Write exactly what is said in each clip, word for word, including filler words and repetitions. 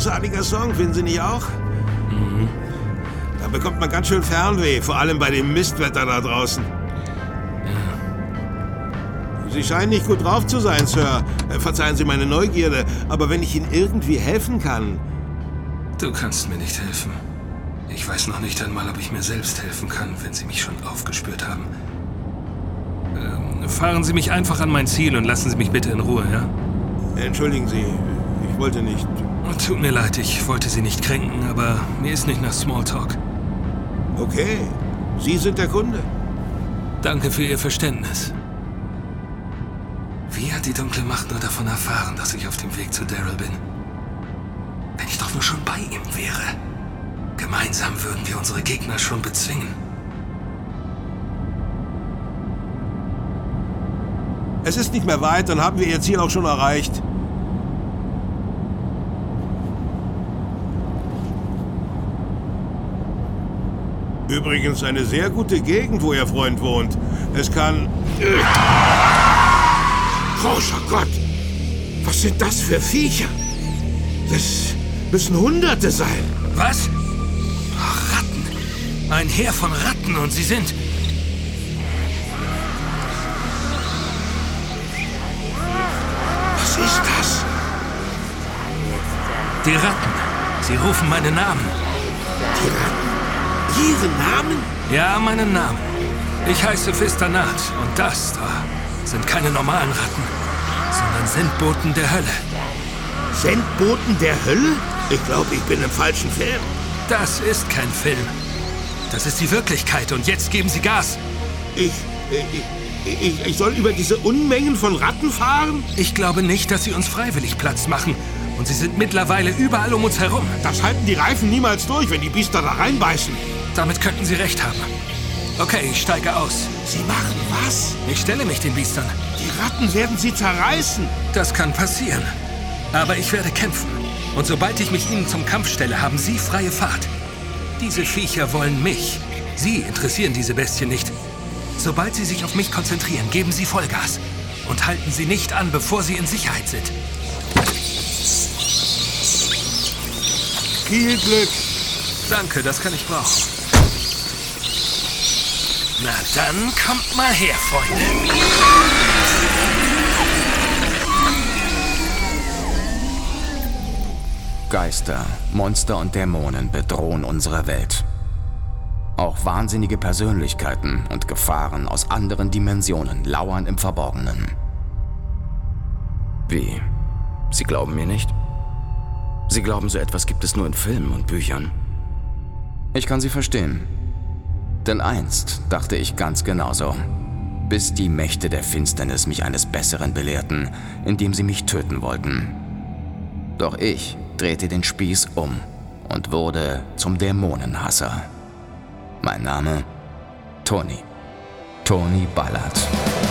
großartiger Song, finden Sie nicht auch? Mhm. Da bekommt man ganz schön Fernweh, vor allem bei dem Mistwetter da draußen. Ja. Sie scheinen nicht gut drauf zu sein, Sir. Verzeihen Sie meine Neugierde, aber wenn ich Ihnen irgendwie helfen kann... Du kannst mir nicht helfen. Ich weiß noch nicht einmal, ob ich mir selbst helfen kann, wenn Sie mich schon aufgespürt haben. Ähm, fahren Sie mich einfach an mein Ziel und lassen Sie mich bitte in Ruhe, ja? Entschuldigen Sie, ich wollte nicht... Tut mir leid, ich wollte Sie nicht kränken, aber mir ist nicht nach Smalltalk. Okay, Sie sind der Kunde. Danke für Ihr Verständnis. Wie hat die dunkle Macht nur davon erfahren, dass ich auf dem Weg zu Daryl bin? Wenn ich doch nur schon bei ihm wäre. Gemeinsam würden wir unsere Gegner schon bezwingen. Es ist nicht mehr weit, dann haben wir Ihr Ziel auch schon erreicht. Übrigens eine sehr gute Gegend, wo Ihr Freund wohnt. Es kann... Großer Gott! Was sind das für Viecher? Das müssen Hunderte sein. Was? Ach, Ratten. Ein Heer von Ratten und sie sind... Was ist das? Die Ratten. Sie rufen meinen Namen. Die Ratten? Ihre Namen? Ja, meinen Namen. Ich heiße Fistanat und das da sind keine normalen Ratten, sondern Sendboten der Hölle. Sendboten der Hölle? Ich glaube, ich bin im falschen Film. Das ist kein Film. Das ist die Wirklichkeit und jetzt geben Sie Gas. Ich, ich, ich, ich soll über diese Unmengen von Ratten fahren? Ich glaube nicht, dass sie uns freiwillig Platz machen. Und sie sind mittlerweile überall um uns herum. Das halten die Reifen niemals durch, wenn die Biester da reinbeißen. Damit könnten Sie recht haben. Okay, ich steige aus. Sie machen was? Ich stelle mich den Biestern. Die Ratten werden Sie zerreißen. Das kann passieren. Aber ich werde kämpfen. Und sobald ich mich Ihnen zum Kampf stelle, haben Sie freie Fahrt. Diese Viecher wollen mich. Sie interessieren diese Bestien nicht. Sobald Sie sich auf mich konzentrieren, geben Sie Vollgas. Und halten Sie nicht an, bevor Sie in Sicherheit sind. Viel Glück. Danke, das kann ich brauchen. Na dann, kommt mal her, Freunde. Geister, Monster und Dämonen bedrohen unsere Welt. Auch wahnsinnige Persönlichkeiten und Gefahren aus anderen Dimensionen lauern im Verborgenen. Wie? Sie glauben mir nicht? Sie glauben, so etwas gibt es nur in Filmen und Büchern? Ich kann Sie verstehen. Denn einst dachte ich ganz genauso. Bis die Mächte der Finsternis mich eines Besseren belehrten, indem sie mich töten wollten. Doch ich drehte den Spieß um und wurde zum Dämonenhasser. Mein Name? Tony. Tony Ballard.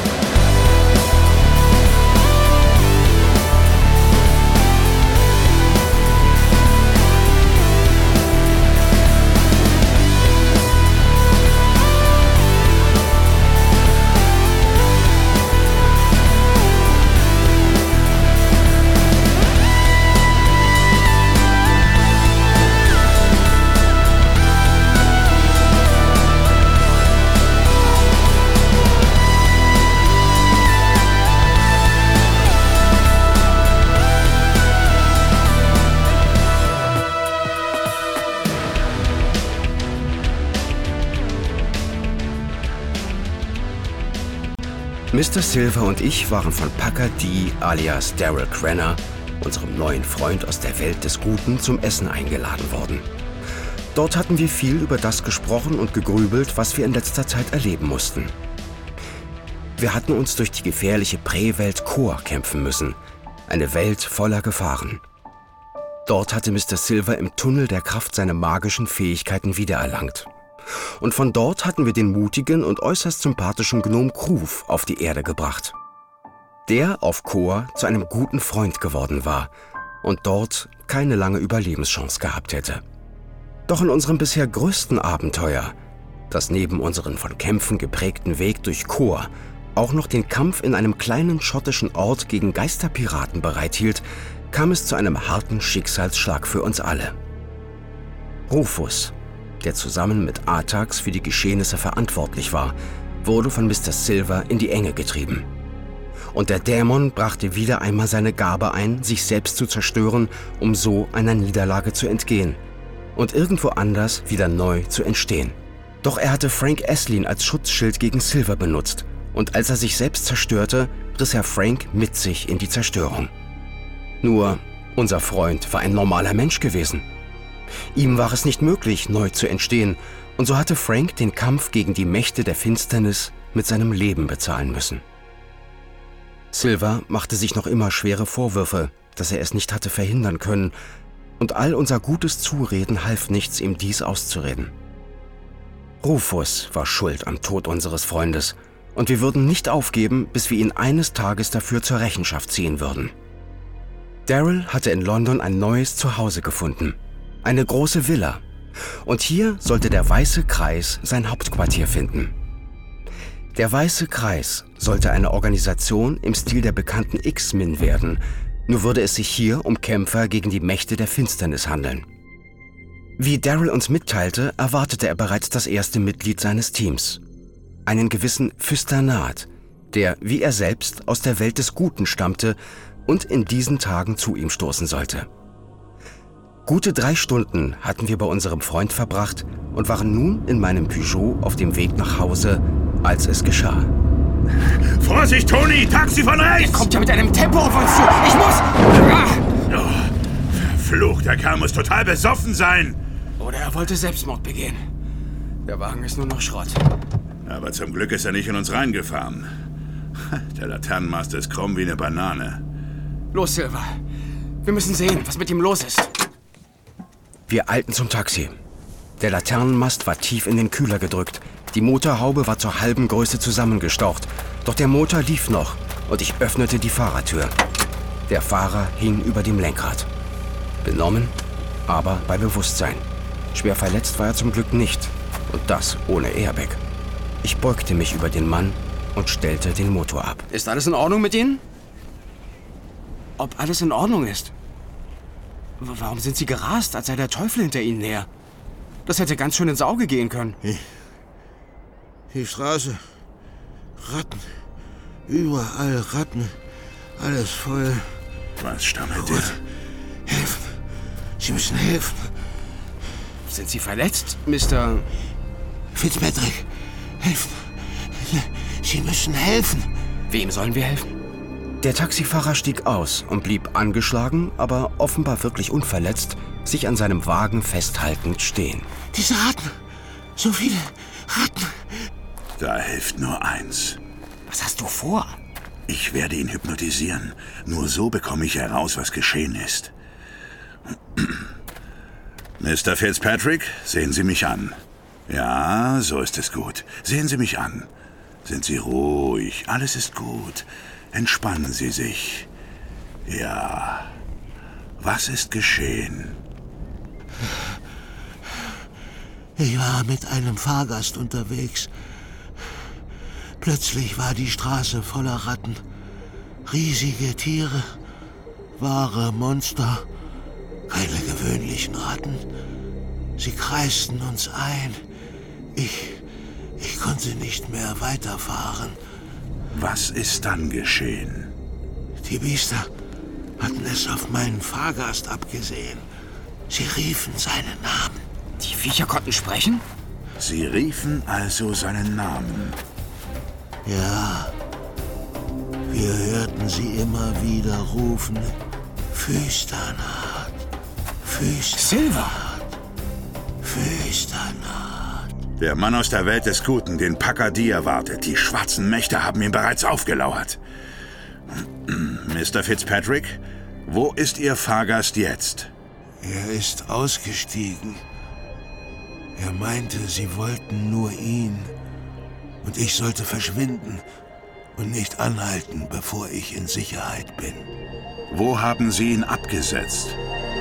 Mister Silver und ich waren von Pucker D. alias Daryl Crenna, unserem neuen Freund aus der Welt des Guten, zum Essen eingeladen worden. Dort hatten wir viel über das gesprochen und gegrübelt, was wir in letzter Zeit erleben mussten. Wir hatten uns durch die gefährliche Prä-Welt Kor kämpfen müssen, eine Welt voller Gefahren. Dort hatte Mister Silver im Tunnel der Kraft seine magischen Fähigkeiten wiedererlangt. Und von dort hatten wir den mutigen und äußerst sympathischen Gnom Kruf auf die Erde gebracht. Der auf Kor zu einem guten Freund geworden war und dort keine lange Überlebenschance gehabt hätte. Doch in unserem bisher größten Abenteuer, das neben unseren von Kämpfen geprägten Weg durch Kor auch noch den Kampf in einem kleinen schottischen Ort gegen Geisterpiraten bereithielt, kam es zu einem harten Schicksalsschlag für uns alle. Rufus, der zusammen mit Artax für die Geschehnisse verantwortlich war, wurde von Mister Silver in die Enge getrieben. Und der Dämon brachte wieder einmal seine Gabe ein, sich selbst zu zerstören, um so einer Niederlage zu entgehen und irgendwo anders wieder neu zu entstehen. Doch er hatte Frank Esslin als Schutzschild gegen Silver benutzt, und als er sich selbst zerstörte, riss er Frank mit sich in die Zerstörung. Nur, unser Freund war ein normaler Mensch gewesen. Ihm war es nicht möglich, neu zu entstehen, und so hatte Frank den Kampf gegen die Mächte der Finsternis mit seinem Leben bezahlen müssen. Silver machte sich noch immer schwere Vorwürfe, dass er es nicht hatte verhindern können, und all unser gutes Zureden half nichts, ihm dies auszureden. Rufus war schuld am Tod unseres Freundes, und wir würden nicht aufgeben, bis wir ihn eines Tages dafür zur Rechenschaft ziehen würden. Daryl hatte in London ein neues Zuhause gefunden, eine große Villa, und hier sollte der Weiße Kreis sein Hauptquartier finden. Der Weiße Kreis sollte eine Organisation im Stil der bekannten X-Men werden, nur würde es sich hier um Kämpfer gegen die Mächte der Finsternis handeln. Wie Daryl uns mitteilte, erwartete er bereits das erste Mitglied seines Teams, einen gewissen Fürstanat, der, wie er selbst, aus der Welt des Guten stammte und in diesen Tagen zu ihm stoßen sollte. Gute drei Stunden hatten wir bei unserem Freund verbracht und waren nun in meinem Peugeot auf dem Weg nach Hause, als es geschah. Vorsicht, Tony! Taxi von rechts! Er kommt ja mit einem Tempo auf uns zu! Ich muss... Ah! Oh, verflucht, der Kerl muss total besoffen sein! Oder er wollte Selbstmord begehen. Der Wagen ist nur noch Schrott. Aber zum Glück ist er nicht in uns reingefahren. Der Laternenmast ist krumm wie eine Banane. Los, Silver. Wir müssen sehen, was mit ihm los ist. Wir eilten zum Taxi. Der Laternenmast war tief in den Kühler gedrückt. Die Motorhaube war zur halben Größe zusammengestaucht. Doch der Motor lief noch und ich öffnete die Fahrertür. Der Fahrer hing über dem Lenkrad. Benommen, aber bei Bewusstsein. Schwer verletzt war er zum Glück nicht. Und das ohne Airbag. Ich beugte mich über den Mann und stellte den Motor ab. Ist alles in Ordnung mit Ihnen? Ob alles in Ordnung ist? W- Warum sind Sie gerast, als sei der Teufel hinter Ihnen her? Das hätte ganz schön ins Auge gehen können. Die, die Straße. Ratten. Überall Ratten. Alles voll. Was stammelt Ruhe. ihr? Helfen. Sie müssen helfen. Sind Sie verletzt, Mister Fitzpatrick, helfen. Sie müssen helfen. Wem sollen wir helfen? Der Taxifahrer stieg aus und blieb angeschlagen, aber offenbar wirklich unverletzt, sich an seinem Wagen festhaltend stehen. Diese Ratten. So viele Ratten. Da hilft nur eins. Was hast du vor? Ich werde ihn hypnotisieren. Nur so bekomme ich heraus, was geschehen ist. Mister Fitzpatrick, sehen Sie mich an. Ja, so ist es gut. Sehen Sie mich an. Sind Sie ruhig. Alles ist gut. Entspannen Sie sich. Ja. Was ist geschehen? Ich war mit einem Fahrgast unterwegs. Plötzlich war die Straße voller Ratten. Riesige Tiere, wahre Monster, keine gewöhnlichen Ratten. Sie kreisten uns ein. Ich, ich konnte nicht mehr weiterfahren. Was ist dann geschehen? Die Biester hatten es auf meinen Fahrgast abgesehen. Sie riefen seinen Namen. Die Viecher konnten sprechen? Sie riefen also seinen Namen. Ja, wir hörten sie immer wieder rufen. Fürstanat, Fürstanat, Silver! Fürstanat. Der Mann aus der Welt des Guten, den Pakadi erwartet. Die schwarzen Mächte haben ihm bereits aufgelauert. Mister Fitzpatrick, wo ist Ihr Fahrgast jetzt? Er ist ausgestiegen. Er meinte, sie wollten nur ihn. Und ich sollte verschwinden und nicht anhalten, bevor ich in Sicherheit bin. Wo haben Sie ihn abgesetzt?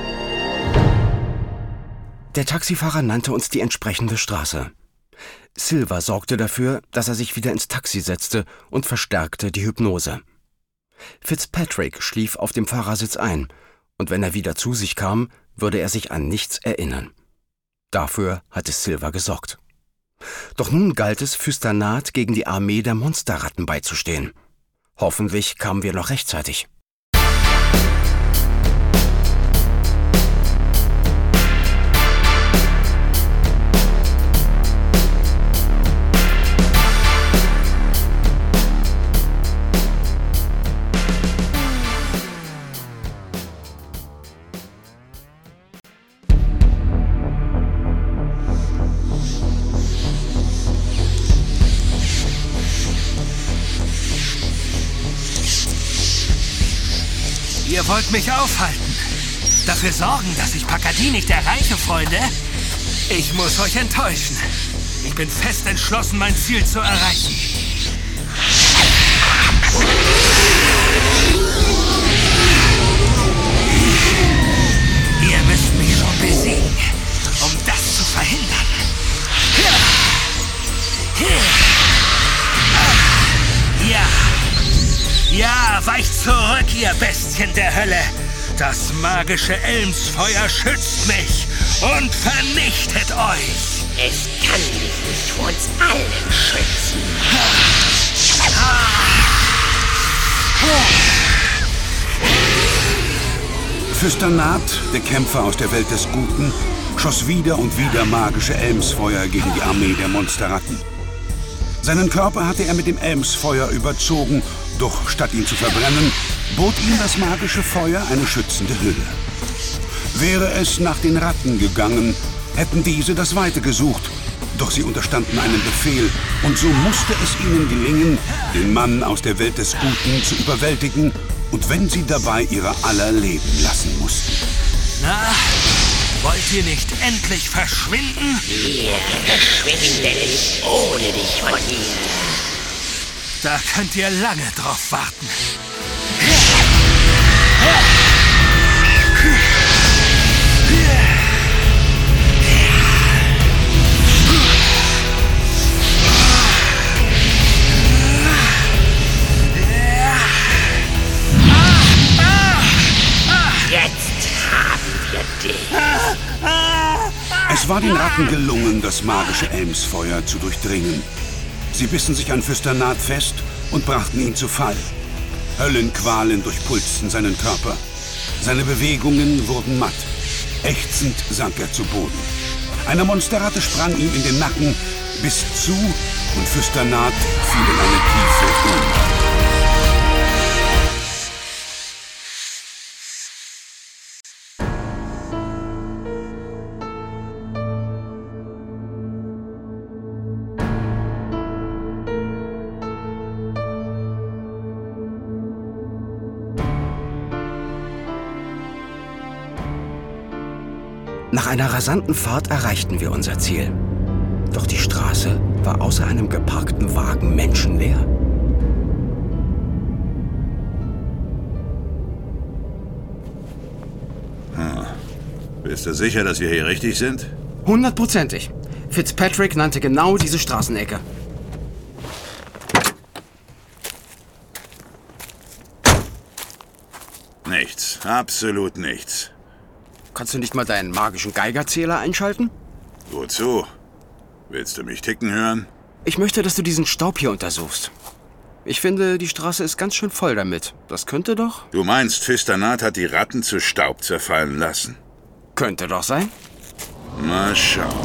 Der Taxifahrer nannte uns die entsprechende Straße. Silver sorgte dafür, dass er sich wieder ins Taxi setzte und verstärkte die Hypnose. Fitzpatrick schlief auf dem Fahrersitz ein Und wenn er wieder zu sich kam, würde er sich an nichts erinnern. Dafür hatte Silver gesorgt. Doch nun galt es, Fürstanat gegen die Armee der Monsterratten beizustehen. Hoffentlich kamen wir noch rechtzeitig. Ihr wollt mich aufhalten. Dafür sorgen, dass ich Packardee nicht erreiche, Freunde. Ich muss euch enttäuschen. Ich bin fest entschlossen, mein Ziel zu erreichen. Ihr müsst mich schon besiegen, um das zu verhindern. Ja. Ja, weicht zurück, ihr Bestien der Hölle! Das magische Elmsfeuer schützt mich und vernichtet euch! Es kann dich nicht vor uns allen schützen. Fürstanat, der Kämpfer aus der Welt des Guten, schoss wieder und wieder magische Elmsfeuer gegen die Armee der Monsterratten. Seinen Körper hatte er mit dem Elmsfeuer überzogen, doch statt ihn zu verbrennen, bot ihm das magische Feuer eine schützende Hülle. Wäre es nach den Ratten gegangen, hätten diese das Weite gesucht, doch sie unterstanden einem Befehl und so musste es ihnen gelingen, den Mann aus der Welt des Guten zu überwältigen und wenn sie dabei ihre aller leben lassen mussten. Na, wollt ihr nicht endlich verschwinden? Wir verschwinden nicht ohne dich von hier. Da könnt ihr lange drauf warten. Jetzt haben wir dich. Es war den Ratten gelungen, das magische Elmsfeuer zu durchdringen. Sie bissen sich an Fürstanat fest und brachten ihn zu Fall. Höllenqualen durchpulsten seinen Körper. Seine Bewegungen wurden matt. Ächzend sank er zu Boden. Eine Monsterratte sprang ihm in den Nacken, biss zu und Fürstanat fiel in eine tiefe Ohnmacht. Nach einer rasanten Fahrt erreichten wir unser Ziel. Doch die Straße war außer einem geparkten Wagen menschenleer. Hm. Bist du sicher, dass wir hier richtig sind? Hundertprozentig. Fitzpatrick nannte genau diese Straßenecke. Nichts. Absolut nichts. Kannst du nicht mal deinen magischen Geigerzähler einschalten? Wozu? Willst du mich ticken hören? Ich möchte, dass du diesen Staub hier untersuchst. Ich finde, die Straße ist ganz schön voll damit. Das könnte doch... Du meinst, Fürstanat hat die Ratten zu Staub zerfallen lassen? Könnte doch sein. Mal schauen.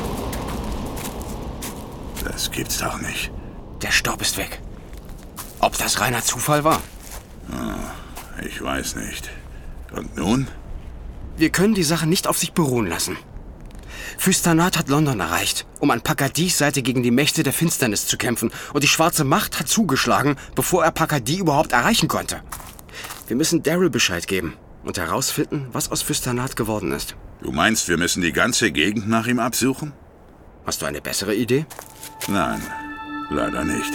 Das gibt's doch nicht. Der Staub ist weg. Ob das reiner Zufall war? Oh, ich weiß nicht. Und nun? Wir können die Sache nicht auf sich beruhen lassen. Fürstanat hat London erreicht, um an Packardees Seite gegen die Mächte der Finsternis zu kämpfen. Und die schwarze Macht hat zugeschlagen, bevor er Packardee überhaupt erreichen konnte. Wir müssen Daryl Bescheid geben und herausfinden, was aus Fürstanat geworden ist. Du meinst, wir müssen die ganze Gegend nach ihm absuchen? Hast du eine bessere Idee? Nein, leider nicht.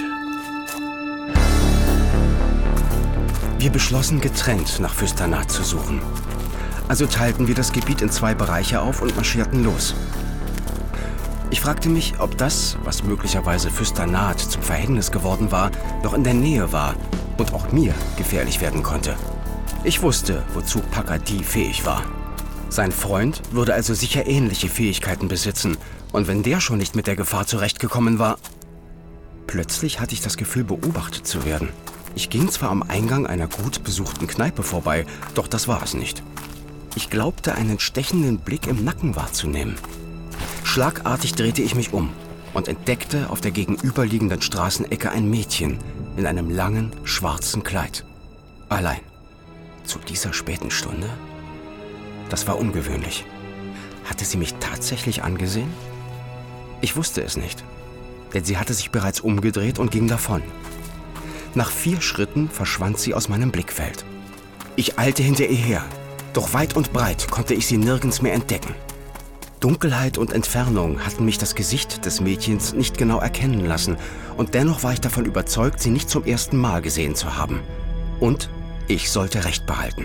Wir beschlossen, getrennt nach Fürstanat zu suchen. Also teilten wir das Gebiet in zwei Bereiche auf und marschierten los. Ich fragte mich, ob das, was möglicherweise Fürstanat zum Verhängnis geworden war, noch in der Nähe war und auch mir gefährlich werden konnte. Ich wusste, wozu Packer D fähig war. Sein Freund würde also sicher ähnliche Fähigkeiten besitzen. Und wenn der schon nicht mit der Gefahr zurechtgekommen war... Plötzlich hatte ich das Gefühl, beobachtet zu werden. Ich ging zwar am Eingang einer gut besuchten Kneipe vorbei, doch das war es nicht. Ich glaubte, einen stechenden Blick im Nacken wahrzunehmen. Schlagartig drehte ich mich um und entdeckte auf der gegenüberliegenden Straßenecke ein Mädchen in einem langen, schwarzen Kleid. Allein. Zu dieser späten Stunde? Das war ungewöhnlich. Hatte sie mich tatsächlich angesehen? Ich wusste es nicht, denn sie hatte sich bereits umgedreht und ging davon. Nach vier Schritten verschwand sie aus meinem Blickfeld. Ich eilte hinter ihr her, doch weit und breit konnte ich sie nirgends mehr entdecken. Dunkelheit und Entfernung hatten mich das Gesicht des Mädchens nicht genau erkennen lassen, und dennoch war ich davon überzeugt, sie nicht zum ersten Mal gesehen zu haben. Und ich sollte Recht behalten.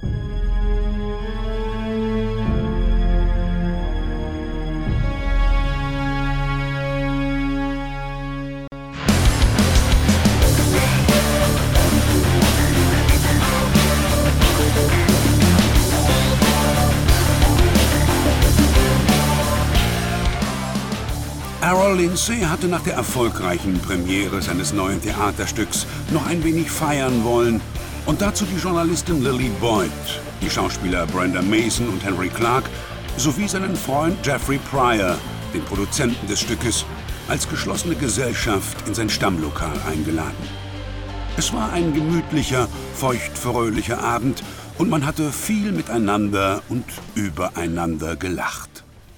Errol Lindsay hatte nach der erfolgreichen Premiere seines neuen Theaterstücks noch ein wenig feiern wollen und dazu die Journalistin Lily Boyd, die Schauspieler Brenda Mason und Henry Clark sowie seinen Freund Jeffrey Pryor, den Produzenten des Stückes, als geschlossene Gesellschaft in sein Stammlokal eingeladen. Es war ein gemütlicher, feuchtfröhlicher Abend und man hatte viel miteinander und übereinander gelacht.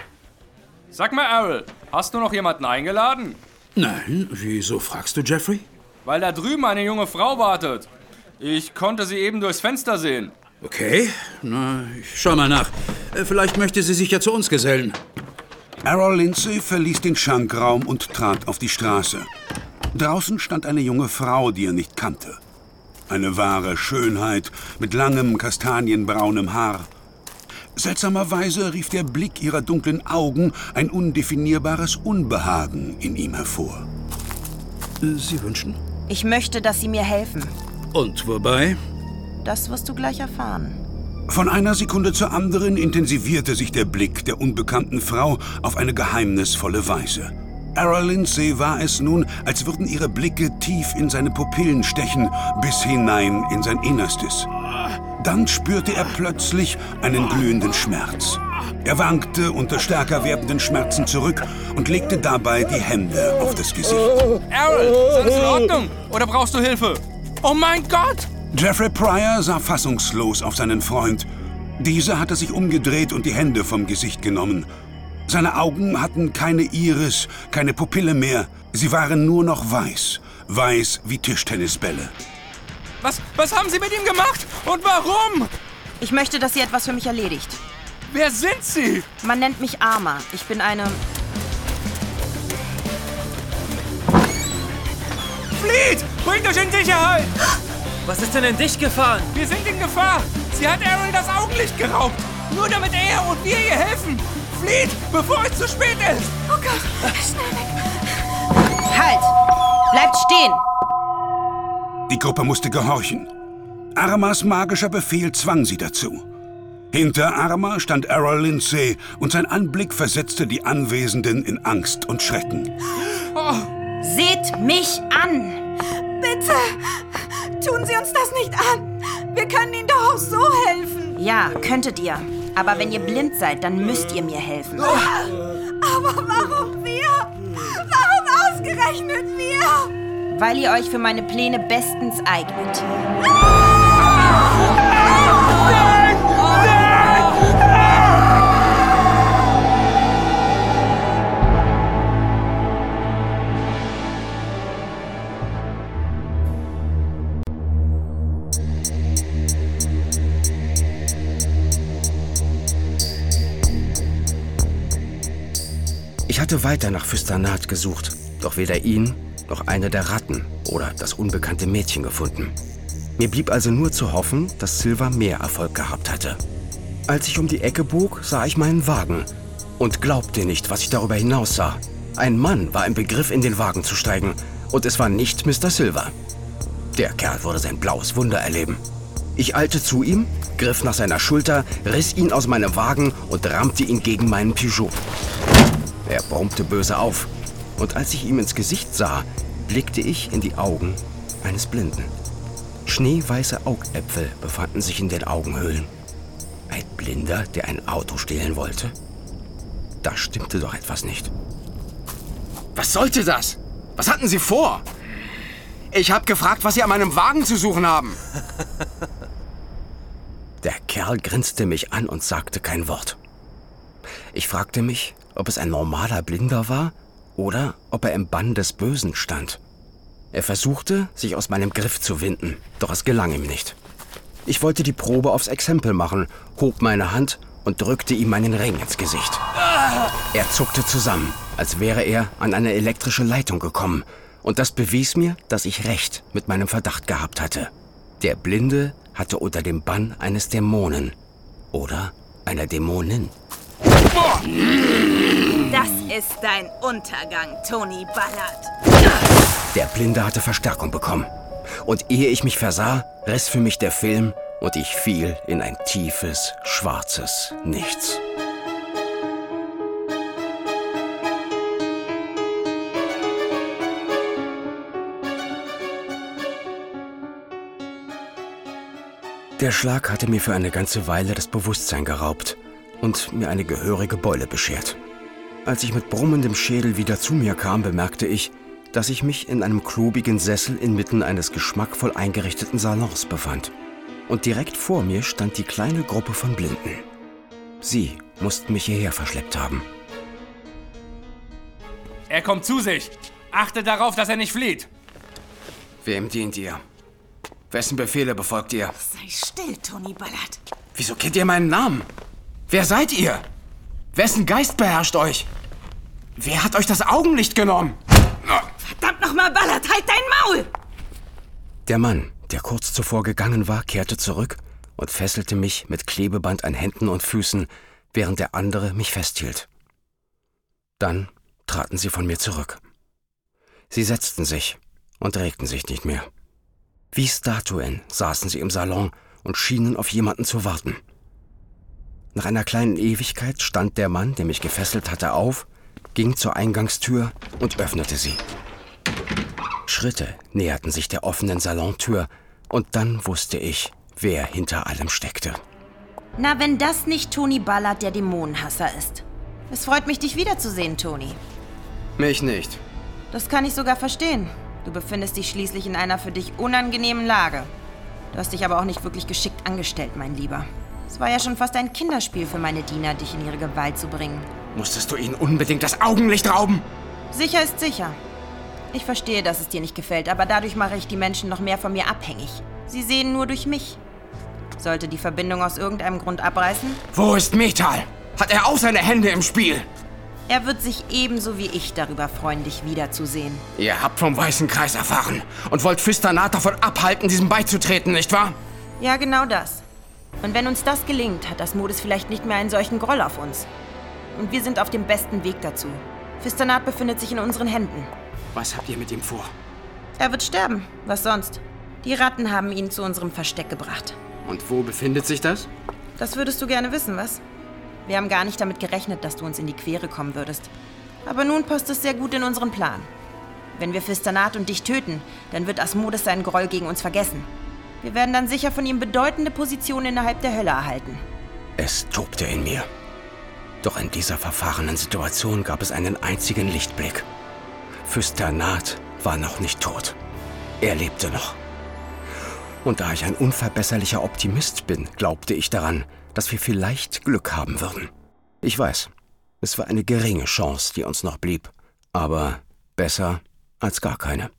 Sag mal, Errol, hast du noch jemanden eingeladen? Nein, wieso fragst du, Jeffrey? Weil da drüben eine junge Frau wartet. Ich konnte sie eben durchs Fenster sehen. Okay, na, ich schau mal nach. Vielleicht möchte sie sich ja zu uns gesellen. Errol Lindsay verließ den Schankraum und trat auf die Straße. Draußen stand eine junge Frau, die er nicht kannte. Eine wahre Schönheit mit langem, kastanienbraunem Haar. Seltsamerweise rief der Blick ihrer dunklen Augen ein undefinierbares Unbehagen in ihm hervor. Sie wünschen? Ich möchte, dass Sie mir helfen. Und wobei? Das wirst du gleich erfahren. Von einer Sekunde zur anderen intensivierte sich der Blick der unbekannten Frau auf eine geheimnisvolle Weise. Errol Lindsay war es nun, als würden ihre Blicke tief in seine Pupillen stechen, bis hinein in sein Innerstes. Dann spürte er plötzlich einen glühenden Schmerz. Er wankte unter stärker werdenden Schmerzen zurück und legte dabei die Hände auf das Gesicht. Errol, ist alles in Ordnung? Oder brauchst du Hilfe? Oh mein Gott! Jeffrey Pryor sah fassungslos auf seinen Freund. Dieser hatte sich umgedreht und die Hände vom Gesicht genommen. Seine Augen hatten keine Iris, keine Pupille mehr. Sie waren nur noch weiß. Weiß wie Tischtennisbälle. Was, was haben Sie mit ihm gemacht? Und warum? Ich möchte, dass sie etwas für mich erledigt. Wer sind Sie? Man nennt mich Arma. Ich bin eine... Flieht! Bringt euch in Sicherheit! Was ist denn in dich gefahren? Wir sind in Gefahr! Sie hat Errol das Augenlicht geraubt! Nur damit er und wir ihr helfen! Flieht, bevor es zu spät ist! Oh Gott, schnell weg! Halt! Bleibt stehen! Die Gruppe musste gehorchen. Armas magischer Befehl zwang sie dazu. Hinter Arma stand Errol Lindsay und sein Anblick versetzte die Anwesenden in Angst und Schrecken. Oh. Seht mich an! Bitte! Tun Sie uns das nicht an! Wir können Ihnen doch auch so helfen! Ja, könntet ihr. Aber wenn ihr blind seid, dann müsst ihr mir helfen. Aber warum wir? Warum ausgerechnet wir? Weil ihr euch für meine Pläne bestens eignet. Ich hatte weiter nach Füsternat gesucht, doch weder ihn noch eine der Ratten oder das unbekannte Mädchen gefunden. Mir blieb also nur zu hoffen, dass Silver mehr Erfolg gehabt hatte. Als ich um die Ecke bog, sah ich meinen Wagen und glaubte nicht, was ich darüber hinaus sah. Ein Mann war im Begriff, in den Wagen zu steigen, und es war nicht Mister Silver. Der Kerl würde sein blaues Wunder erleben. Ich eilte zu ihm, griff nach seiner Schulter, riss ihn aus meinem Wagen und rammte ihn gegen meinen Peugeot. Er brummte böse auf. Und als ich ihm ins Gesicht sah, blickte ich in die Augen eines Blinden. Schneeweiße Augäpfel befanden sich in den Augenhöhlen. Ein Blinder, der ein Auto stehlen wollte? Da stimmte doch etwas nicht. Was sollte das? Was hatten Sie vor? Ich habe gefragt, was Sie an meinem Wagen zu suchen haben. Der Kerl grinste mich an und sagte kein Wort. Ich fragte mich, ob es ein normaler Blinder war oder ob er im Bann des Bösen stand. Er versuchte, sich aus meinem Griff zu winden, doch es gelang ihm nicht. Ich wollte die Probe aufs Exempel machen, hob meine Hand und drückte ihm meinen Ring ins Gesicht. Er zuckte zusammen, als wäre er an eine elektrische Leitung gekommen. Und das bewies mir, dass ich recht mit meinem Verdacht gehabt hatte. Der Blinde hatte unter dem Bann eines Dämonen oder einer Dämonin. Das ist dein Untergang, Tony Ballard. Der Blinde hatte Verstärkung bekommen. Und ehe ich mich versah, riss für mich der Film und ich fiel in ein tiefes, schwarzes Nichts. Der Schlag hatte mir für eine ganze Weile das Bewusstsein geraubt und mir eine gehörige Beule beschert. Als ich mit brummendem Schädel wieder zu mir kam, bemerkte ich, dass ich mich in einem klobigen Sessel inmitten eines geschmackvoll eingerichteten Salons befand. Und direkt vor mir stand die kleine Gruppe von Blinden. Sie mussten mich hierher verschleppt haben. Er kommt zu sich. Achte darauf, dass er nicht flieht. Wem dient ihr? Wessen Befehle befolgt ihr? Sei still, Tony Ballard. Wieso kennt ihr meinen Namen? Wer seid ihr? Wessen Geist beherrscht euch? Wer hat euch das Augenlicht genommen? Verdammt nochmal, Ballard, halt dein Maul! Der Mann, der kurz zuvor gegangen war, kehrte zurück und fesselte mich mit Klebeband an Händen und Füßen, während der andere mich festhielt. Dann traten sie von mir zurück. Sie setzten sich und regten sich nicht mehr. Wie Statuen saßen sie im Salon und schienen auf jemanden zu warten. Nach einer kleinen Ewigkeit stand der Mann, der mich gefesselt hatte, auf, ging zur Eingangstür und öffnete sie. Schritte näherten sich der offenen Salontür und dann wusste ich, wer hinter allem steckte. Na, wenn das nicht Tony Ballard, der Dämonenhasser ist. Es freut mich, dich wiederzusehen, Tony. Mich nicht. Das kann ich sogar verstehen. Du befindest dich schließlich in einer für dich unangenehmen Lage. Du hast dich aber auch nicht wirklich geschickt angestellt, mein Lieber. Es war ja schon fast ein Kinderspiel für meine Diener, dich in ihre Gewalt zu bringen. Musstest du ihnen unbedingt das Augenlicht rauben? Sicher ist sicher. Ich verstehe, dass es dir nicht gefällt, aber dadurch mache ich die Menschen noch mehr von mir abhängig. Sie sehen nur durch mich. Sollte die Verbindung aus irgendeinem Grund abreißen? Wo ist Metal? Hat er auch seine Hände im Spiel? Er wird sich ebenso wie ich darüber freuen, dich wiederzusehen. Ihr habt vom Weißen Kreis erfahren und wollt Fisternat davon abhalten, diesem beizutreten, nicht wahr? Ja, genau das. Und wenn uns das gelingt, hat Asmodeus vielleicht nicht mehr einen solchen Groll auf uns. Und wir sind auf dem besten Weg dazu. Fisternat befindet sich in unseren Händen. Was habt ihr mit ihm vor? Er wird sterben. Was sonst? Die Ratten haben ihn zu unserem Versteck gebracht. Und wo befindet sich das? Das würdest du gerne wissen, was? Wir haben gar nicht damit gerechnet, dass du uns in die Quere kommen würdest. Aber nun passt es sehr gut in unseren Plan. Wenn wir Fisternat und dich töten, dann wird Asmodeus seinen Groll gegen uns vergessen. Wir werden dann sicher von ihm bedeutende Positionen innerhalb der Hölle erhalten. Es tobte in mir. Doch in dieser verfahrenen Situation gab es einen einzigen Lichtblick. Fisternat war noch nicht tot. Er lebte noch. Und da ich ein unverbesserlicher Optimist bin, glaubte ich daran, dass wir vielleicht Glück haben würden. Ich weiß, es war eine geringe Chance, die uns noch blieb. Aber besser als gar keine.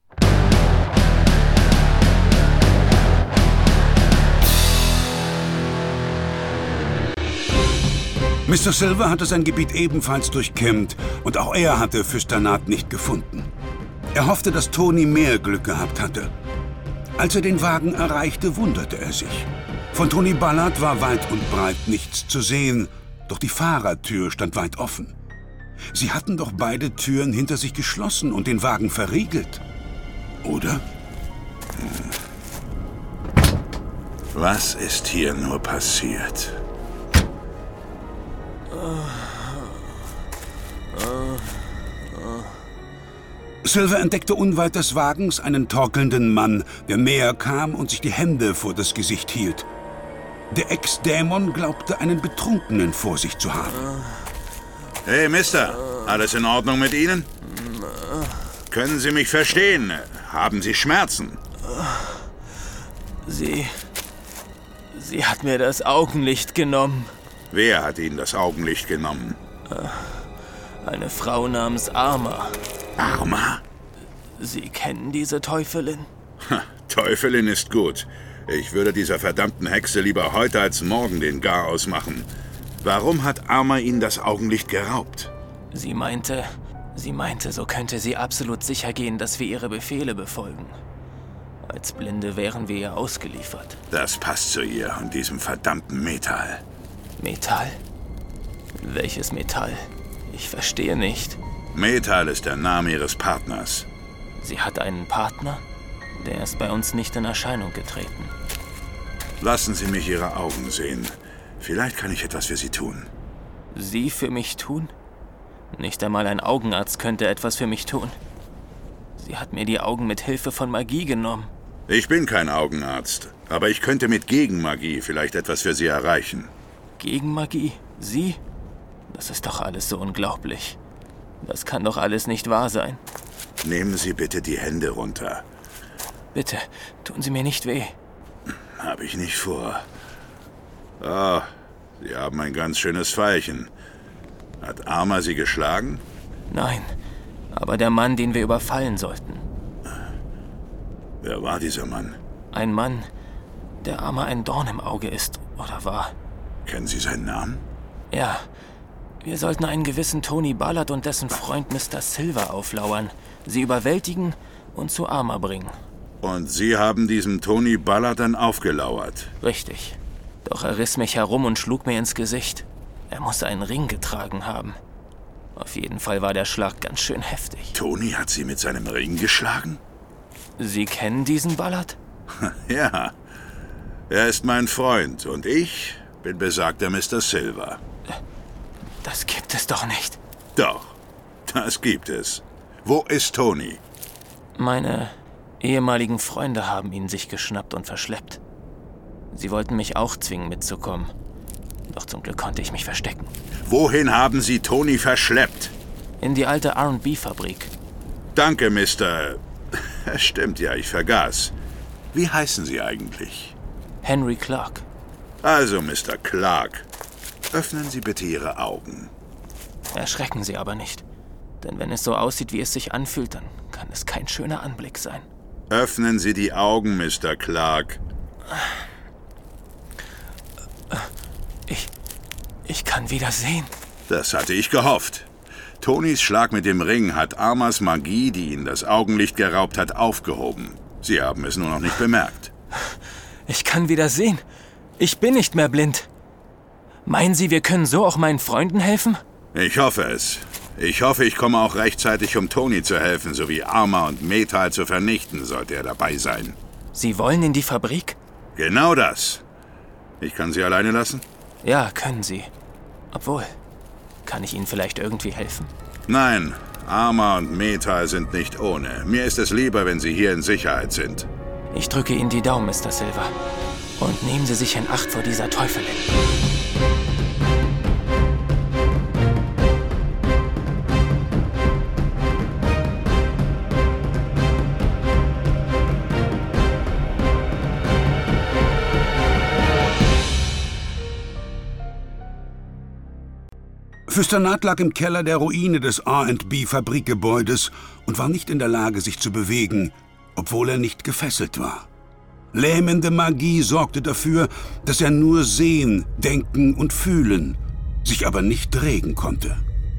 Mister Silver hatte sein Gebiet ebenfalls durchkämmt und auch er hatte Fisternat nicht gefunden. Er hoffte, dass Tony mehr Glück gehabt hatte. Als er den Wagen erreichte, wunderte er sich. Von Tony Ballard war weit und breit nichts zu sehen, doch die Fahrertür stand weit offen. Sie hatten doch beide Türen hinter sich geschlossen und den Wagen verriegelt. Oder? Was ist hier nur passiert? Silver entdeckte unweit des Wagens einen torkelnden Mann, der näher kam und sich die Hände vor das Gesicht hielt. Der Ex-Dämon glaubte, einen Betrunkenen vor sich zu haben. Hey, Mister, alles in Ordnung mit Ihnen? Können Sie mich verstehen? Haben Sie Schmerzen? Sie... Sie hat mir das Augenlicht genommen. Wer hat Ihnen das Augenlicht genommen? Eine Frau namens Arma. Arma? Sie kennen diese Teufelin? Ha, Teufelin ist gut. Ich würde dieser verdammten Hexe lieber heute als morgen den Garaus machen. Warum hat Arma Ihnen das Augenlicht geraubt? Sie meinte... Sie meinte, so könnte sie absolut sicher gehen, dass wir ihre Befehle befolgen. Als Blinde wären wir ihr ausgeliefert. Das passt zu ihr und diesem verdammten Metall. Metall? Welches Metall? Ich verstehe nicht. Metall ist der Name ihres Partners. Sie hat einen Partner? Der ist bei uns nicht in Erscheinung getreten. Lassen Sie mich Ihre Augen sehen. Vielleicht kann ich etwas für Sie tun. Sie für mich tun? Nicht einmal ein Augenarzt könnte etwas für mich tun. Sie hat mir die Augen mit Hilfe von Magie genommen. Ich bin kein Augenarzt, aber ich könnte mit Gegenmagie vielleicht etwas für Sie erreichen. Gegenmagie? Sie? Das ist doch alles so unglaublich. Das kann doch alles nicht wahr sein. Nehmen Sie bitte die Hände runter. Bitte, tun Sie mir nicht weh. Habe ich nicht vor. Oh, Sie haben ein ganz schönes Pfeilchen. Hat Arma Sie geschlagen? Nein, aber der Mann, den wir überfallen sollten. Wer war dieser Mann? Ein Mann, der Arma ein Dorn im Auge ist, oder war. Kennen Sie seinen Namen? Ja. Wir sollten einen gewissen Tony Ballard und dessen Freund Mister Silver auflauern, sie überwältigen und zu Arma bringen. Und Sie haben diesem Tony Ballard dann aufgelauert? Richtig. Doch er riss mich herum und schlug mir ins Gesicht. Er muss einen Ring getragen haben. Auf jeden Fall war der Schlag ganz schön heftig. Tony hat Sie mit seinem Ring geschlagen? Sie kennen diesen Ballard? Ja. Er ist mein Freund und ich bin besagter Mister Silver. Das gibt es doch nicht. Doch, das gibt es. Wo ist Tony? Meine ehemaligen Freunde haben ihn sich geschnappt und verschleppt. Sie wollten mich auch zwingen, mitzukommen. Doch zum Glück konnte ich mich verstecken. Wohin haben Sie Tony verschleppt? In die alte R und B-Fabrik. Danke, Mister... Stimmt ja, ich vergaß. Wie heißen Sie eigentlich? Henry Clark. Also, Mister Clark, öffnen Sie bitte Ihre Augen. Erschrecken Sie aber nicht. Denn wenn es so aussieht, wie es sich anfühlt, dann kann es kein schöner Anblick sein. Öffnen Sie die Augen, Mister Clark. Ich... Ich kann wieder sehen. Das hatte ich gehofft. Tonys Schlag mit dem Ring hat Armas Magie, die Ihnen das Augenlicht geraubt hat, aufgehoben. Sie haben es nur noch nicht bemerkt. Ich kann wieder sehen. Ich bin nicht mehr blind. Meinen Sie, wir können so auch meinen Freunden helfen? Ich hoffe es. Ich hoffe, ich komme auch rechtzeitig, um Tony zu helfen, sowie Arma und Metall zu vernichten, sollte er dabei sein. Sie wollen in die Fabrik? Genau das. Ich kann Sie alleine lassen? Ja, können Sie. Obwohl, kann ich Ihnen vielleicht irgendwie helfen? Nein, Arma und Metall sind nicht ohne. Mir ist es lieber, wenn Sie hier in Sicherheit sind. Ich drücke Ihnen die Daumen, Mister Silver. Und nehmen Sie sich in Acht vor dieser Teufelin. Füsternat lag im Keller der Ruine des R und B-Fabrikgebäudes und war nicht in der Lage, sich zu bewegen, obwohl er nicht gefesselt war. Lähmende Magie sorgte dafür, dass er nur sehen, denken und fühlen, sich aber nicht regen konnte.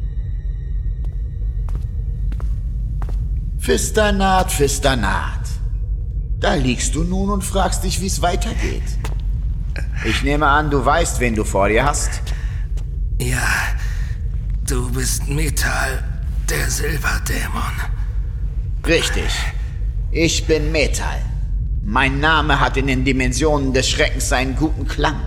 Füsternat, Füsternat. Da liegst du nun und fragst dich, wie es weitergeht. Ich nehme an, du weißt, wen du vor dir hast. Ja, du bist Metall, der Silberdämon. Richtig. Ich bin Metall. Mein Name hat in den Dimensionen des Schreckens seinen guten Klang.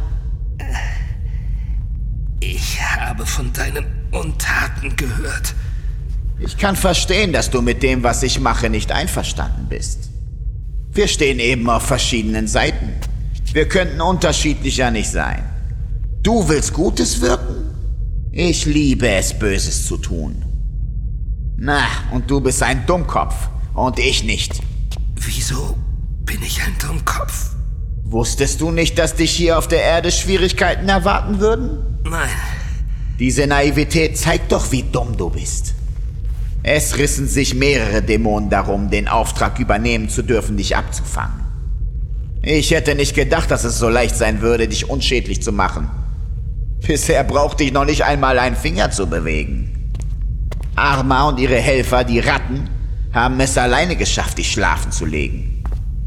Ich habe von deinen Untaten gehört. Ich kann verstehen, dass du mit dem, was ich mache, nicht einverstanden bist. Wir stehen eben auf verschiedenen Seiten. Wir könnten unterschiedlicher nicht sein. Du willst Gutes wirken? Ich liebe es, Böses zu tun. Na, und du bist ein Dummkopf. Und ich nicht. Wieso bin ich ein Dummkopf? Wusstest du nicht, dass dich hier auf der Erde Schwierigkeiten erwarten würden? Nein. Diese Naivität zeigt doch, wie dumm du bist. Es rissen sich mehrere Dämonen darum, den Auftrag übernehmen zu dürfen, dich abzufangen. Ich hätte nicht gedacht, dass es so leicht sein würde, dich unschädlich zu machen. Bisher brauchte ich noch nicht einmal einen Finger zu bewegen. Arma und ihre Helfer, die Ratten, haben es alleine geschafft, dich schlafen zu legen.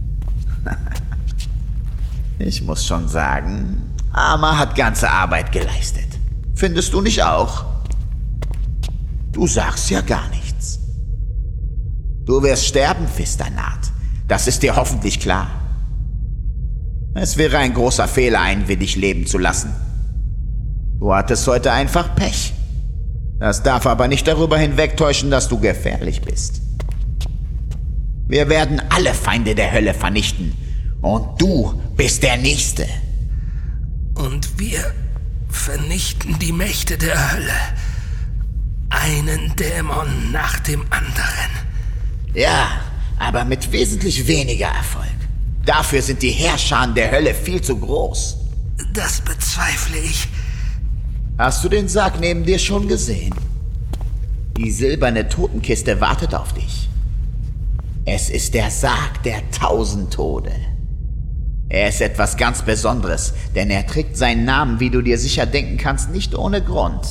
Ich muss schon sagen, Arma hat ganze Arbeit geleistet. Findest du nicht auch? Du sagst ja gar nichts. Du wirst sterben, Fistanat. Das ist dir hoffentlich klar. Es wäre ein großer Fehler, einen wie dich leben zu lassen. Du hattest heute einfach Pech. Das darf aber nicht darüber hinwegtäuschen, dass du gefährlich bist. Wir werden alle Feinde der Hölle vernichten. Und du bist der Nächste. Und wir vernichten die Mächte der Hölle. Einen Dämon nach dem anderen. Ja, aber mit wesentlich weniger Erfolg. Dafür sind die Heerscharen der Hölle viel zu groß. Das bezweifle ich. Hast du den Sarg neben dir schon gesehen? Die silberne Totenkiste wartet auf dich. Es ist der Sarg der tausend Tode. Er ist etwas ganz Besonderes, denn er trägt seinen Namen, wie du dir sicher denken kannst, nicht ohne Grund.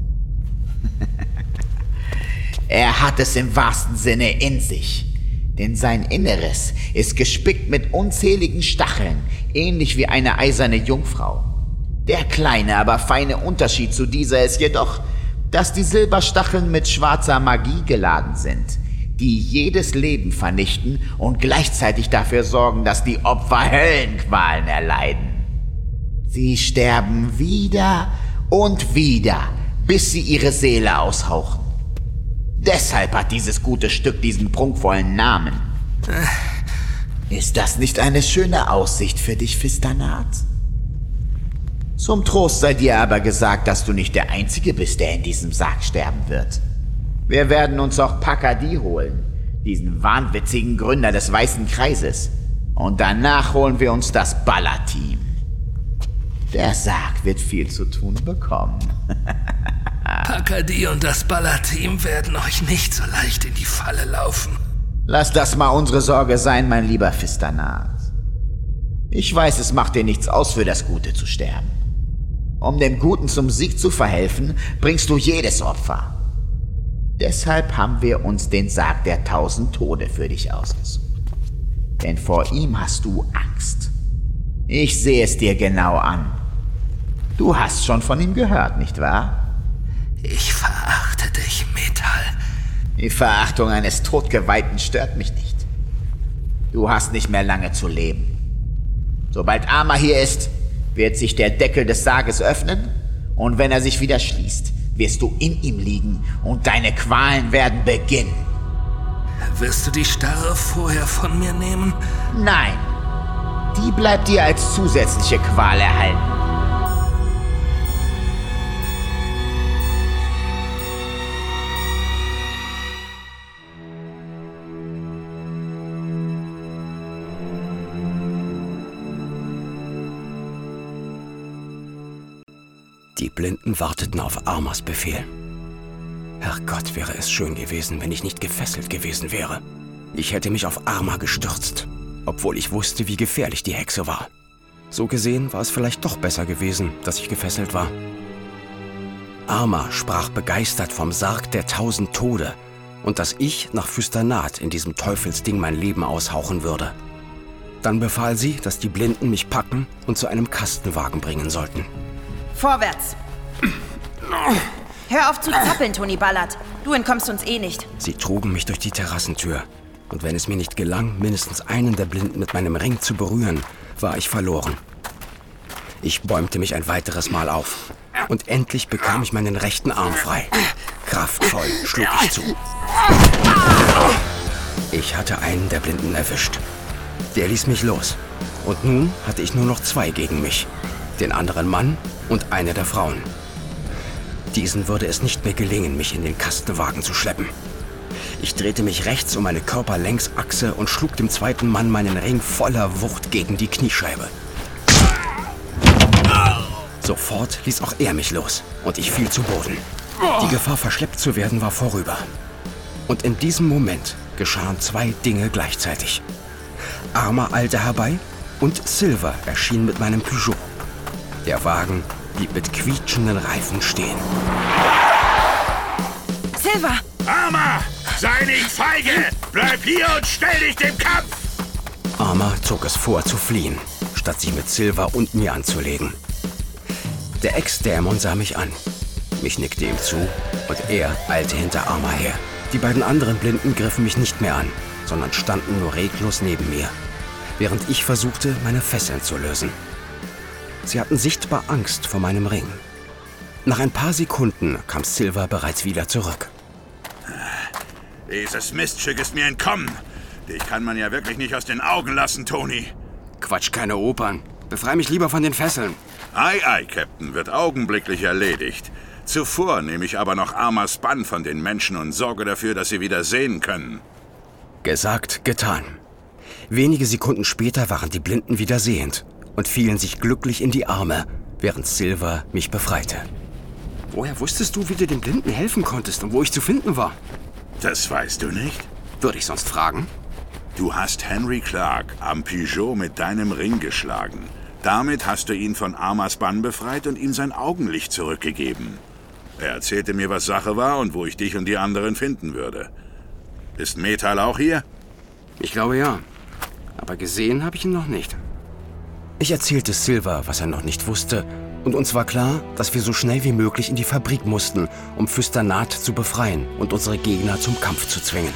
Er hat es im wahrsten Sinne in sich, denn sein Inneres ist gespickt mit unzähligen Stacheln, ähnlich wie eine eiserne Jungfrau. Der kleine, aber feine Unterschied zu dieser ist jedoch, dass die Silberstacheln mit schwarzer Magie geladen sind, die jedes Leben vernichten und gleichzeitig dafür sorgen, dass die Opfer Höllenqualen erleiden. Sie sterben wieder und wieder, bis sie ihre Seele aushauchen. Deshalb hat dieses gute Stück diesen prunkvollen Namen. Ist das nicht eine schöne Aussicht für dich, Fistanat? Zum Trost sei dir aber gesagt, dass du nicht der Einzige bist, der in diesem Sarg sterben wird. Wir werden uns auch Pakadi holen, diesen wahnwitzigen Gründer des Weißen Kreises. Und danach holen wir uns das Ballerteam. Der Sarg wird viel zu tun bekommen. Pakadi und das Ballerteam werden euch nicht so leicht in die Falle laufen. Lass das mal unsere Sorge sein, mein lieber Fistanat. Ich weiß, es macht dir nichts aus, für das Gute zu sterben. Um dem Guten zum Sieg zu verhelfen, bringst du jedes Opfer. Deshalb haben wir uns den Sarg der tausend Tode für dich ausgesucht. Denn vor ihm hast du Angst. Ich sehe es dir genau an. Du hast schon von ihm gehört, nicht wahr? Ich verachte dich, Metall. Die Verachtung eines Todgeweihten stört mich nicht. Du hast nicht mehr lange zu leben. Sobald Arma hier ist, wird sich der Deckel des Sarges öffnen und wenn er sich wieder schließt, wirst du in ihm liegen und deine Qualen werden beginnen. Wirst du die Starre vorher von mir nehmen? Nein, die bleibt dir als zusätzliche Qual erhalten. Die Blinden warteten auf Armas Befehl. Herrgott, wäre es schön gewesen, wenn ich nicht gefesselt gewesen wäre. Ich hätte mich auf Arma gestürzt, obwohl ich wusste, wie gefährlich die Hexe war. So gesehen war es vielleicht doch besser gewesen, dass ich gefesselt war. Arma sprach begeistert vom Sarg der tausend Tode und dass ich nach Fistanat in diesem Teufelsding mein Leben aushauchen würde. Dann befahl sie, dass die Blinden mich packen und zu einem Kastenwagen bringen sollten. Vorwärts! Hör auf zu zappeln, Tony Ballard. Du entkommst uns eh nicht. Sie trugen mich durch die Terrassentür. Und wenn es mir nicht gelang, mindestens einen der Blinden mit meinem Ring zu berühren, war ich verloren. Ich bäumte mich ein weiteres Mal auf. Und endlich bekam ich meinen rechten Arm frei. Kraftvoll schlug ich zu. Ich hatte einen der Blinden erwischt. Der ließ mich los. Und nun hatte ich nur noch zwei gegen mich. Den anderen Mann und eine der Frauen. Diesen würde es nicht mehr gelingen, mich in den Kastenwagen zu schleppen. Ich drehte mich rechts um meine Körperlängsachse und schlug dem zweiten Mann meinen Ring voller Wucht gegen die Kniescheibe. Sofort ließ auch er mich los und ich fiel zu Boden. Die Gefahr, verschleppt zu werden, war vorüber. Und in diesem Moment geschahen zwei Dinge gleichzeitig. Arma eilte herbei und Silver erschien mit meinem Peugeot. Der Wagen blieb mit quietschenden Reifen stehen. Silver! Arma! Sei nicht feige! Bleib hier und stell dich dem Kampf! Arma zog es vor, zu fliehen, statt sich mit Silver und mir anzulegen. Der Ex-Dämon sah mich an. Ich nickte ihm zu und er eilte hinter Arma her. Die beiden anderen Blinden griffen mich nicht mehr an, sondern standen nur reglos neben mir, während ich versuchte, meine Fesseln zu lösen. Sie hatten sichtbar Angst vor meinem Ring. Nach ein paar Sekunden kam Silver bereits wieder zurück. Dieses Miststück ist mir entkommen. Dich kann man ja wirklich nicht aus den Augen lassen, Tony. Quatsch, keine Opern. Befrei mich lieber von den Fesseln. Ei, ei, Captain, wird augenblicklich erledigt. Zuvor nehme ich aber noch Armas Bann von den Menschen und sorge dafür, dass sie wieder sehen können. Gesagt, getan. Wenige Sekunden später waren die Blinden wieder sehend und fielen sich glücklich in die Arme, während Silver mich befreite. Woher wusstest du, wie du den Blinden helfen konntest und wo ich zu finden war? Das weißt du nicht? Würde ich sonst fragen? Du hast Henry Clark am Peugeot mit deinem Ring geschlagen. Damit hast du ihn von Armas Bann befreit und ihm sein Augenlicht zurückgegeben. Er erzählte mir, was Sache war und wo ich dich und die anderen finden würde. Ist Metal auch hier? Ich glaube ja. Aber gesehen habe ich ihn noch nicht. Ich erzählte Silver, was er noch nicht wusste, und uns war klar, dass wir so schnell wie möglich in die Fabrik mussten, um Füsternat zu befreien und unsere Gegner zum Kampf zu zwingen.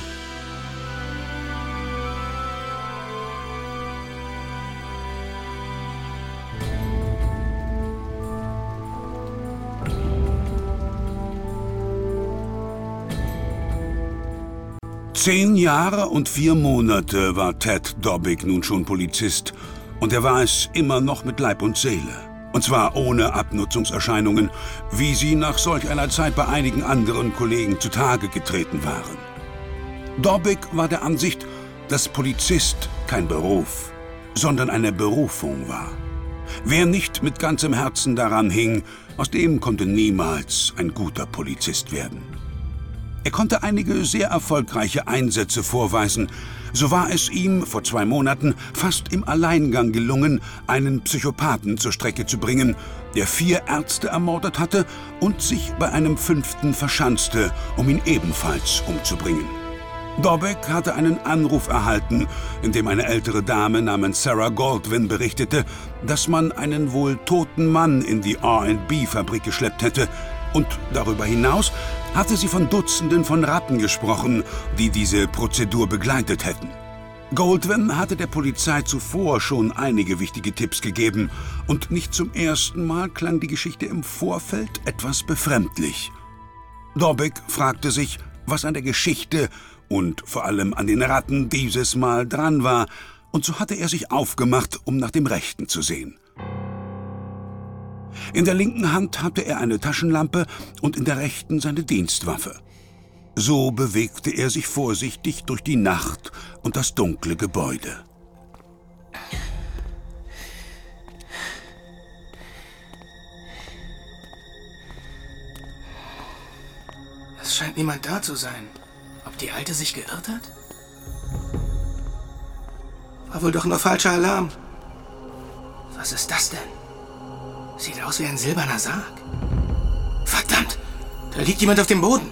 Zehn Jahre und vier Monate war Ted Dobbik nun schon Polizist. Und er war es immer noch mit Leib und Seele. Und zwar ohne Abnutzungserscheinungen, wie sie nach solch einer Zeit bei einigen anderen Kollegen zutage getreten waren. Dobbik war der Ansicht, dass Polizist kein Beruf, sondern eine Berufung war. Wer nicht mit ganzem Herzen daran hing, aus dem konnte niemals ein guter Polizist werden. Er konnte einige sehr erfolgreiche Einsätze vorweisen. So war es ihm vor zwei Monaten fast im Alleingang gelungen, einen Psychopathen zur Strecke zu bringen, der vier Ärzte ermordet hatte und sich bei einem fünften verschanzte, um ihn ebenfalls umzubringen. Dobbik hatte einen Anruf erhalten, in dem eine ältere Dame namens Sarah Goldwyn berichtete, dass man einen wohl toten Mann in die R and B-Fabrik geschleppt hätte. Und darüber hinaus hatte sie von Dutzenden von Ratten gesprochen, die diese Prozedur begleitet hätten. Goldwyn hatte der Polizei zuvor schon einige wichtige Tipps gegeben und nicht zum ersten Mal klang die Geschichte im Vorfeld etwas befremdlich. Dobbik fragte sich, was an der Geschichte und vor allem an den Ratten dieses Mal dran war, und so hatte er sich aufgemacht, um nach dem Rechten zu sehen. In der linken Hand hatte er eine Taschenlampe und in der rechten seine Dienstwaffe. So bewegte er sich vorsichtig durch die Nacht und das dunkle Gebäude. Es scheint niemand da zu sein. Ob die Alte sich geirrt hat? War wohl doch nur falscher Alarm. Was ist das denn? Sieht aus wie ein silberner Sarg. Verdammt! Da liegt jemand auf dem Boden.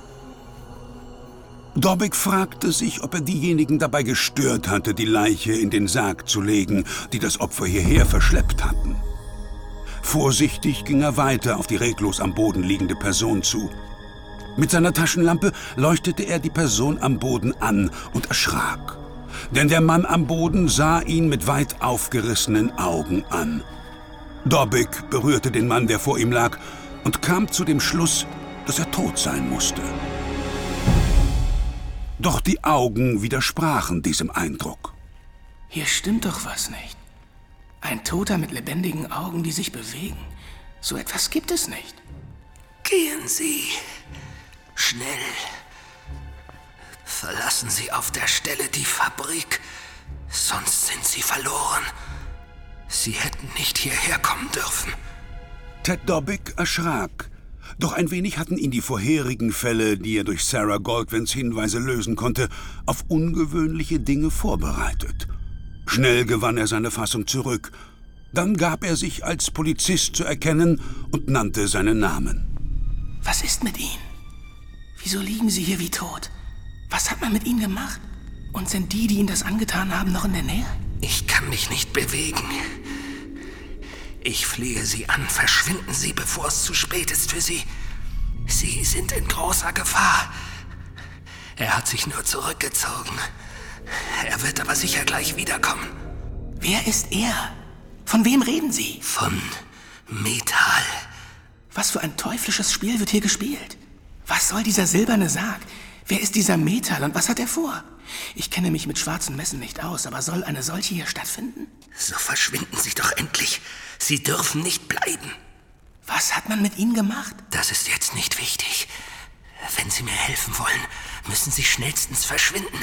Dobbik fragte sich, ob er diejenigen dabei gestört hatte, die Leiche in den Sarg zu legen, die das Opfer hierher verschleppt hatten. Vorsichtig ging er weiter auf die reglos am Boden liegende Person zu. Mit seiner Taschenlampe leuchtete er die Person am Boden an und erschrak. Denn der Mann am Boden sah ihn mit weit aufgerissenen Augen an. Dobbik berührte den Mann, der vor ihm lag, und kam zu dem Schluss, dass er tot sein musste. Doch die Augen widersprachen diesem Eindruck. Hier stimmt doch was nicht. Ein Toter mit lebendigen Augen, die sich bewegen. So etwas gibt es nicht. Gehen Sie schnell. Verlassen Sie auf der Stelle die Fabrik, sonst sind Sie verloren. Sie hätten nicht hierher kommen dürfen. Ted Dobbik erschrak. Doch ein wenig hatten ihn die vorherigen Fälle, die er durch Sarah Goldwins Hinweise lösen konnte, auf ungewöhnliche Dinge vorbereitet. Schnell gewann er seine Fassung zurück. Dann gab er sich als Polizist zu erkennen und nannte seinen Namen. Was ist mit Ihnen? Wieso liegen Sie hier wie tot? Was hat man mit Ihnen gemacht? Und sind die, die Ihnen das angetan haben, noch in der Nähe? Ich kann mich nicht bewegen. Ich flehe Sie an, verschwinden Sie, bevor es zu spät ist für Sie. Sie sind in großer Gefahr. Er hat sich nur zurückgezogen. Er wird aber sicher gleich wiederkommen. Wer ist er? Von wem reden Sie? Von Metal. Was für ein teuflisches Spiel wird hier gespielt? Was soll dieser silberne Sarg? Wer ist dieser Metal und was hat er vor? Ich kenne mich mit schwarzen Messen nicht aus, aber soll eine solche hier stattfinden? So verschwinden Sie doch endlich. Sie dürfen nicht bleiben. Was hat man mit Ihnen gemacht? Das ist jetzt nicht wichtig. Wenn Sie mir helfen wollen, müssen Sie schnellstens verschwinden.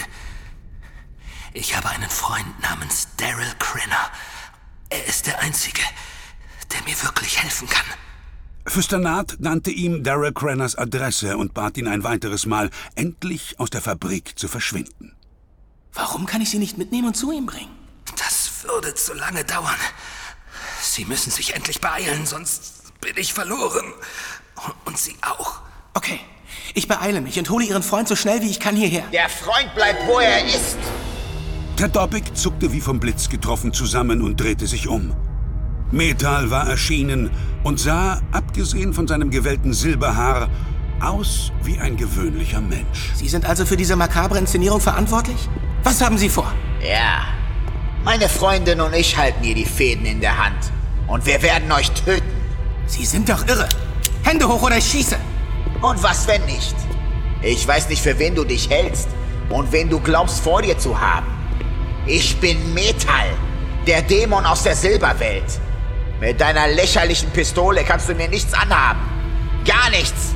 Ich habe einen Freund namens Daryl Crenner. Er ist der Einzige, der mir wirklich helfen kann. Fürster Naht nannte ihm Daryl Crenners Adresse und bat ihn ein weiteres Mal, endlich aus der Fabrik zu verschwinden. Warum kann ich Sie nicht mitnehmen und zu ihm bringen? Das würde zu lange dauern. Sie müssen sich endlich beeilen, sonst bin ich verloren. Und Sie auch. Okay, ich beeile mich und hole Ihren Freund so schnell wie ich kann hierher. Der Freund bleibt, wo er ist. Ted Dobbik zuckte wie vom Blitz getroffen zusammen und drehte sich um. Metal war erschienen und sah, abgesehen von seinem gewellten Silberhaar, aus wie ein gewöhnlicher Mensch. Sie sind also für diese makabre Inszenierung verantwortlich? Was haben Sie vor? Ja, meine Freundin und ich halten hier die Fäden in der Hand. Und wir werden euch töten. Sie sind doch irre. Hände hoch oder ich schieße. Und was, wenn nicht? Ich weiß nicht, für wen du dich hältst und wen du glaubst, vor dir zu haben. Ich bin Metal, der Dämon aus der Silberwelt. Mit deiner lächerlichen Pistole kannst du mir nichts anhaben. Gar nichts.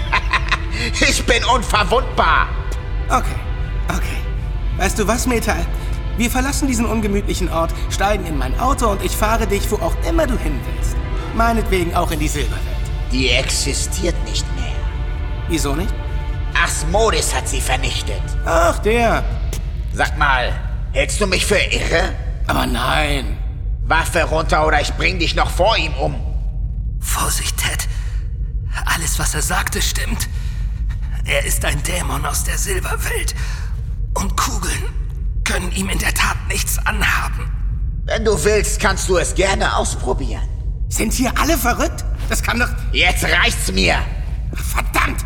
Ich bin unverwundbar. Okay, okay. Weißt du was, Metal? Wir verlassen diesen ungemütlichen Ort, steigen in mein Auto und ich fahre dich, wo auch immer du hin willst. Meinetwegen auch in die Silberwelt. Die existiert nicht mehr. Wieso nicht? Asmodis hat sie vernichtet. Ach, der. Sag mal, hältst du mich für irre? Aber nein. Waffe runter oder ich bring dich noch vor ihm um. Vorsicht, Ted. Alles, was er sagte, stimmt. Er ist ein Dämon aus der Silberwelt. Und Kugeln können ihm in der Tat nichts anhaben. Wenn du willst, kannst du es gerne ausprobieren. Sind hier alle verrückt? Das kann doch... Jetzt reicht's mir. Verdammt!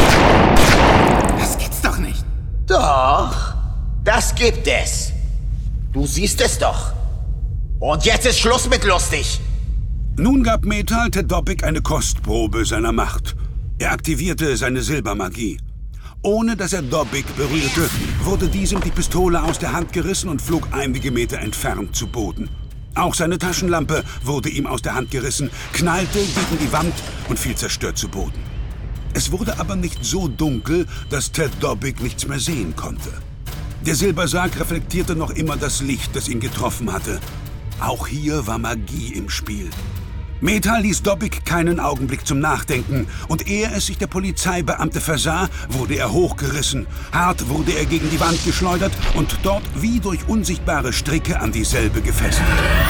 Das gibt's doch nicht. Doch, das gibt es. Du siehst es doch. Und jetzt ist Schluss mit lustig. Nun gab Metal Ted Dobbik eine Kostprobe seiner Macht. Er aktivierte seine Silbermagie. Ohne dass er Dobbik berührte, wurde diesem die Pistole aus der Hand gerissen und flog einige Meter entfernt zu Boden. Auch seine Taschenlampe wurde ihm aus der Hand gerissen, knallte gegen die Wand und fiel zerstört zu Boden. Es wurde aber nicht so dunkel, dass Ted Dobbik nichts mehr sehen konnte. Der Silbersarg reflektierte noch immer das Licht, das ihn getroffen hatte. Auch hier war Magie im Spiel. Metal ließ Dobbik keinen Augenblick zum Nachdenken, und ehe es sich der Polizeibeamte versah, wurde er hochgerissen. Hart wurde er gegen die Wand geschleudert und dort wie durch unsichtbare Stricke an dieselbe gefesselt.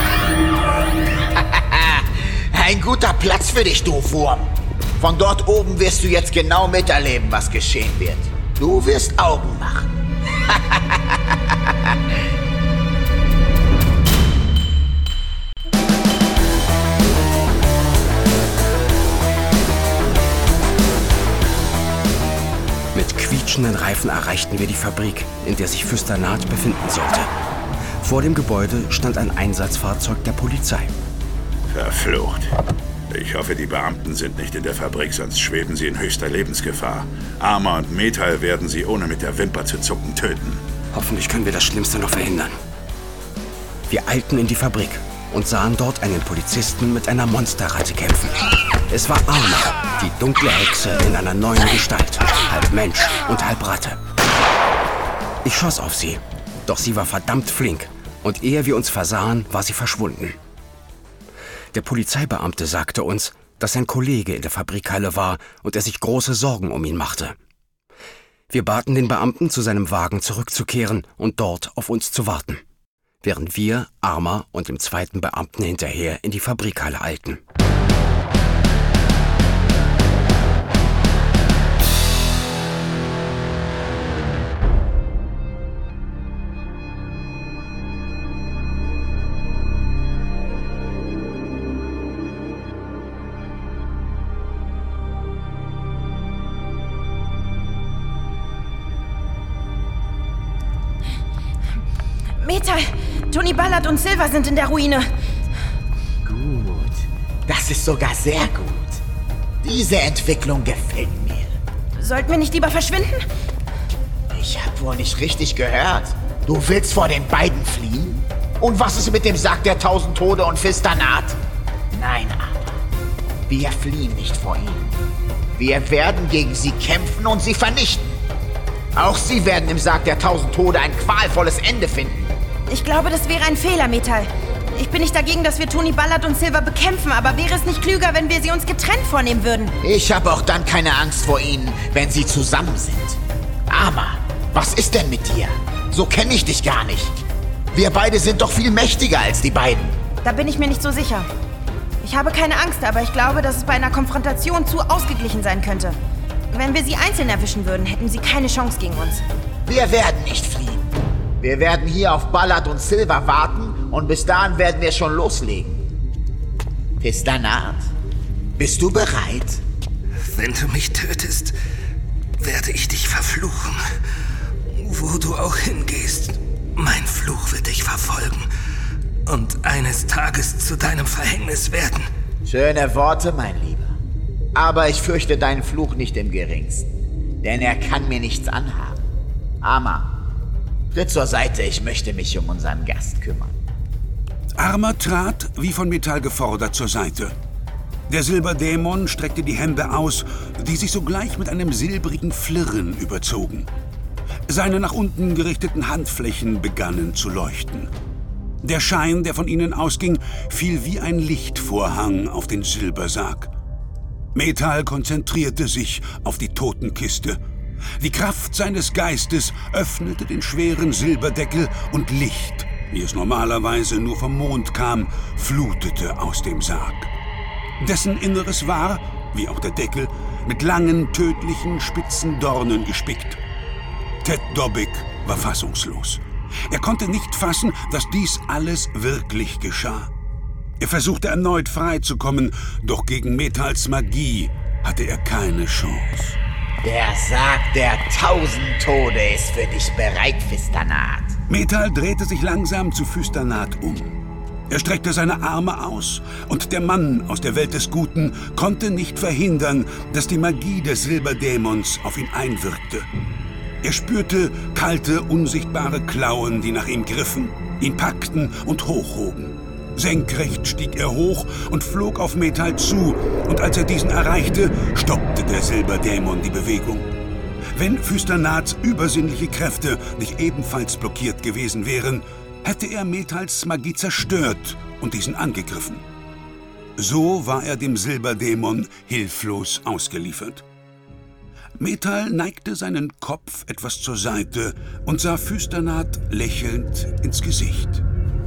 Ein guter Platz für dich, du Wurm. Von dort oben wirst du jetzt genau miterleben, was geschehen wird. Du wirst Augen machen. rauschenden Reifen erreichten wir die Fabrik, in der sich Füsternat befinden sollte. Vor dem Gebäude stand ein Einsatzfahrzeug der Polizei. Verflucht. Ich hoffe, die Beamten sind nicht in der Fabrik, sonst schweben sie in höchster Lebensgefahr. Armor und Metal werden sie ohne mit der Wimper zu zucken töten. Hoffentlich können wir das Schlimmste noch verhindern. Wir eilten in die Fabrik und sahen dort einen Polizisten mit einer Monsterratte kämpfen. Es war Arma, die dunkle Hexe in einer neuen Gestalt, halb Mensch und halb Ratte. Ich schoss auf sie, doch sie war verdammt flink und ehe wir uns versahen, war sie verschwunden. Der Polizeibeamte sagte uns, dass sein Kollege in der Fabrikhalle war und er sich große Sorgen um ihn machte. Wir baten den Beamten, zu seinem Wagen zurückzukehren und dort auf uns zu warten, während wir, Arma und dem zweiten Beamten hinterher in die Fabrikhalle eilten. Metal! Tony Ballard und Silver sind in der Ruine. Gut. Das ist sogar sehr gut. Diese Entwicklung gefällt mir. Sollten wir nicht lieber verschwinden? Ich hab wohl nicht richtig gehört. Du willst vor den beiden fliehen? Und was ist mit dem Sarg der Tausend Tode und Füsternat? Nein, aber wir fliehen nicht vor ihnen. Wir werden gegen sie kämpfen und sie vernichten. Auch sie werden im Sarg der Tausend Tode ein qualvolles Ende finden. Ich glaube, das wäre ein Fehler, Metal. Ich bin nicht dagegen, dass wir Tony Ballard und Silver bekämpfen, aber wäre es nicht klüger, wenn wir sie uns getrennt vornehmen würden? Ich habe auch dann keine Angst vor ihnen, wenn sie zusammen sind. Arma, was ist denn mit dir? So kenne ich dich gar nicht. Wir beide sind doch viel mächtiger als die beiden. Da bin ich mir nicht so sicher. Ich habe keine Angst, aber ich glaube, dass es bei einer Konfrontation zu ausgeglichen sein könnte. Wenn wir sie einzeln erwischen würden, hätten sie keine Chance gegen uns. Wir werden nicht fliehen. Wir werden hier auf Ballard und Silver warten und bis dahin werden wir schon loslegen. Füsternat, bist du bereit? Wenn du mich tötest, werde ich dich verfluchen. Wo du auch hingehst, mein Fluch wird dich verfolgen und eines Tages zu deinem Verhängnis werden. Schöne Worte, mein Lieber. Aber ich fürchte deinen Fluch nicht im geringsten, denn er kann mir nichts anhaben. Arma, tritt zur Seite, ich möchte mich um unseren Gast kümmern. Arma trat, wie von Metall gefordert, zur Seite. Der Silberdämon streckte die Hände aus, die sich sogleich mit einem silbrigen Flirren überzogen. Seine nach unten gerichteten Handflächen begannen zu leuchten. Der Schein, der von ihnen ausging, fiel wie ein Lichtvorhang auf den Silbersarg. Metall konzentrierte sich auf die Totenkiste. Die Kraft seines Geistes öffnete den schweren Silberdeckel und Licht, wie es normalerweise nur vom Mond kam, flutete aus dem Sarg. Dessen Inneres war, wie auch der Deckel, mit langen, tödlichen, spitzen Dornen gespickt. Ted Dobbick war fassungslos. Er konnte nicht fassen, dass dies alles wirklich geschah. Er versuchte erneut freizukommen, doch gegen Metalls Magie hatte er keine Chance. Der Sarg der Tausend Tode ist für dich bereit, Füsternat. Metall drehte sich langsam zu Füsternat um. Er streckte seine Arme aus und der Mann aus der Welt des Guten konnte nicht verhindern, dass die Magie des Silberdämons auf ihn einwirkte. Er spürte kalte, unsichtbare Klauen, die nach ihm griffen, ihn packten und hochhoben. Senkrecht stieg er hoch und flog auf Metall zu, und als er diesen erreichte, stoppte der Silberdämon die Bewegung. Wenn Füsternats übersinnliche Kräfte nicht ebenfalls blockiert gewesen wären, hätte er Metalls Magie zerstört und diesen angegriffen. So war er dem Silberdämon hilflos ausgeliefert. Metall neigte seinen Kopf etwas zur Seite und sah Füsternat lächelnd ins Gesicht.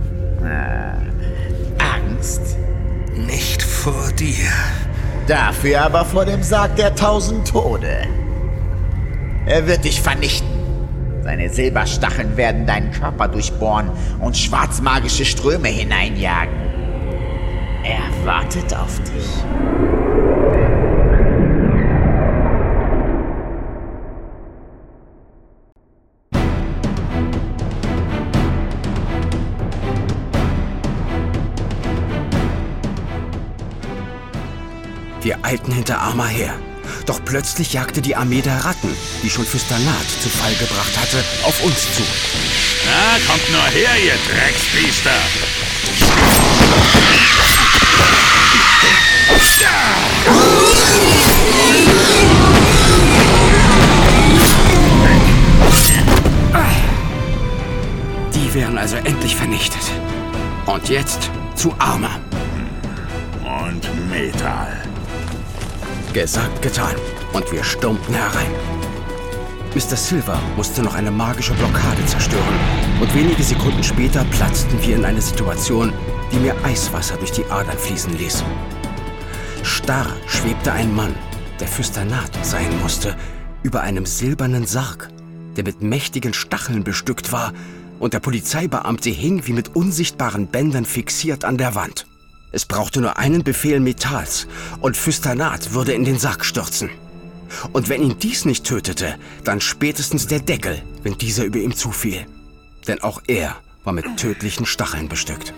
Angst? Nicht vor dir. Dafür aber vor dem Sarg der Tausend Tode. Er wird dich vernichten. Seine Silberstacheln werden deinen Körper durchbohren und schwarzmagische Ströme hineinjagen. Er wartet auf dich. Wir eilten hinter Arma her. Doch plötzlich jagte die Armee der Ratten, die schon Fürstanat zu Fall gebracht hatte, auf uns zu. Na, kommt nur her, ihr Drecksbiester! Die wären also endlich vernichtet. Und jetzt zu Arma. Und Metal. Gesagt, getan. Und wir stürmten herein. Mister Silver musste noch eine magische Blockade zerstören. Und wenige Sekunden später platzten wir in eine Situation, die mir Eiswasser durch die Adern fließen ließ. Starr schwebte ein Mann, der Fürstanat sein musste, über einem silbernen Sarg, der mit mächtigen Stacheln bestückt war, und der Polizeibeamte hing wie mit unsichtbaren Bändern fixiert an der Wand. Es brauchte nur einen Befehl Metals, und Fürstanat würde in den Sarg stürzen. Und wenn ihn dies nicht tötete, dann spätestens der Deckel, wenn dieser über ihm zufiel. Denn auch er war mit tödlichen Stacheln bestückt.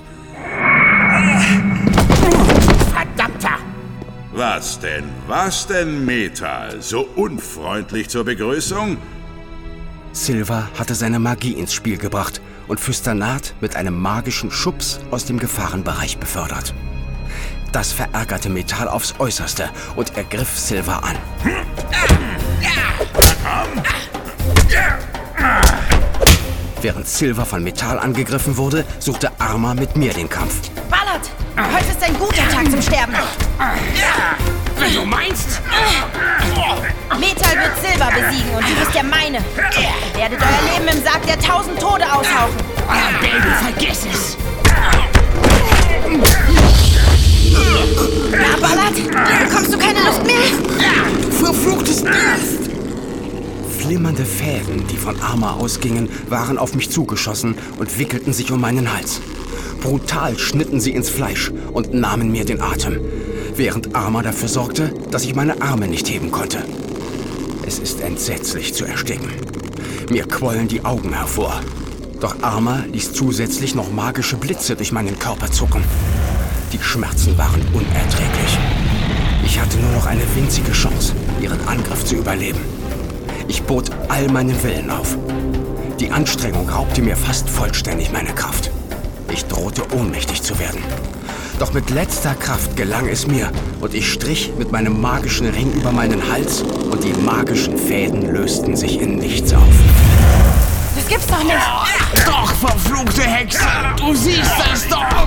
Verdammter! Was denn? Was denn, Metal? So unfreundlich zur Begrüßung? Silver hatte seine Magie ins Spiel gebracht und Fürstanat mit einem magischen Schubs aus dem Gefahrenbereich befördert. Das verärgerte Metal aufs Äußerste und er griff Silver an. Während Silver von Metal angegriffen wurde, suchte Arma mit mir den Kampf. Ballard! Heute ist ein guter Tag zum Sterben. Wenn du meinst. Metal wird Silver besiegen und du bist der meine. Ihr werdet euer Leben im Sarg der tausend Tode aushauchen. Ah, Baby, vergiss es. Na, Ballard, bekommst du keine Luft mehr? Verfluchtes Biest! Flimmernde Fäden, die von Arma ausgingen, waren auf mich zugeschossen und wickelten sich um meinen Hals. Brutal schnitten sie ins Fleisch und nahmen mir den Atem, während Arma dafür sorgte, dass ich meine Arme nicht heben konnte. Es ist entsetzlich zu ersticken. Mir quollen die Augen hervor. Doch Arma ließ zusätzlich noch magische Blitze durch meinen Körper zucken. Die Schmerzen waren unerträglich. Ich hatte nur noch eine winzige Chance, ihren Angriff zu überleben. Ich bot all meinen Willen auf. Die Anstrengung raubte mir fast vollständig meine Kraft. Ich drohte ohnmächtig zu werden. Doch mit letzter Kraft gelang es mir und ich strich mit meinem magischen Ring über meinen Hals und die magischen Fäden lösten sich in nichts auf. Das gibt's doch nicht! Doch, verfluchte Hexe! Du siehst das doch!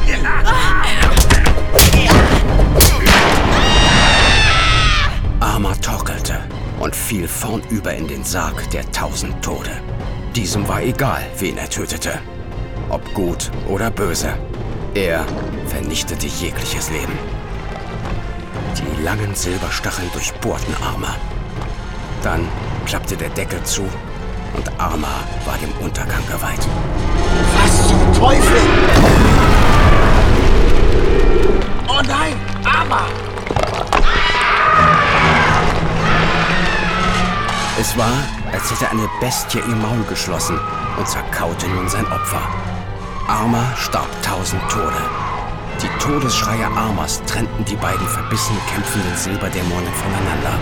Arma torkelte und fiel vornüber in den Sarg der tausend Tode. Diesem war egal, wen er tötete. Ob gut oder böse. Er vernichtete jegliches Leben. Die langen Silberstacheln durchbohrten Arma. Dann klappte der Deckel zu und Arma war dem Untergang geweiht. Was zum Teufel? Oh nein, Arma! Es war, als hätte eine Bestie ihr Maul geschlossen und zerkaute nun sein Opfer. Arma starb tausend Tode. Die Todesschreie Armas trennten die beiden verbissen kämpfenden Silberdämonen voneinander.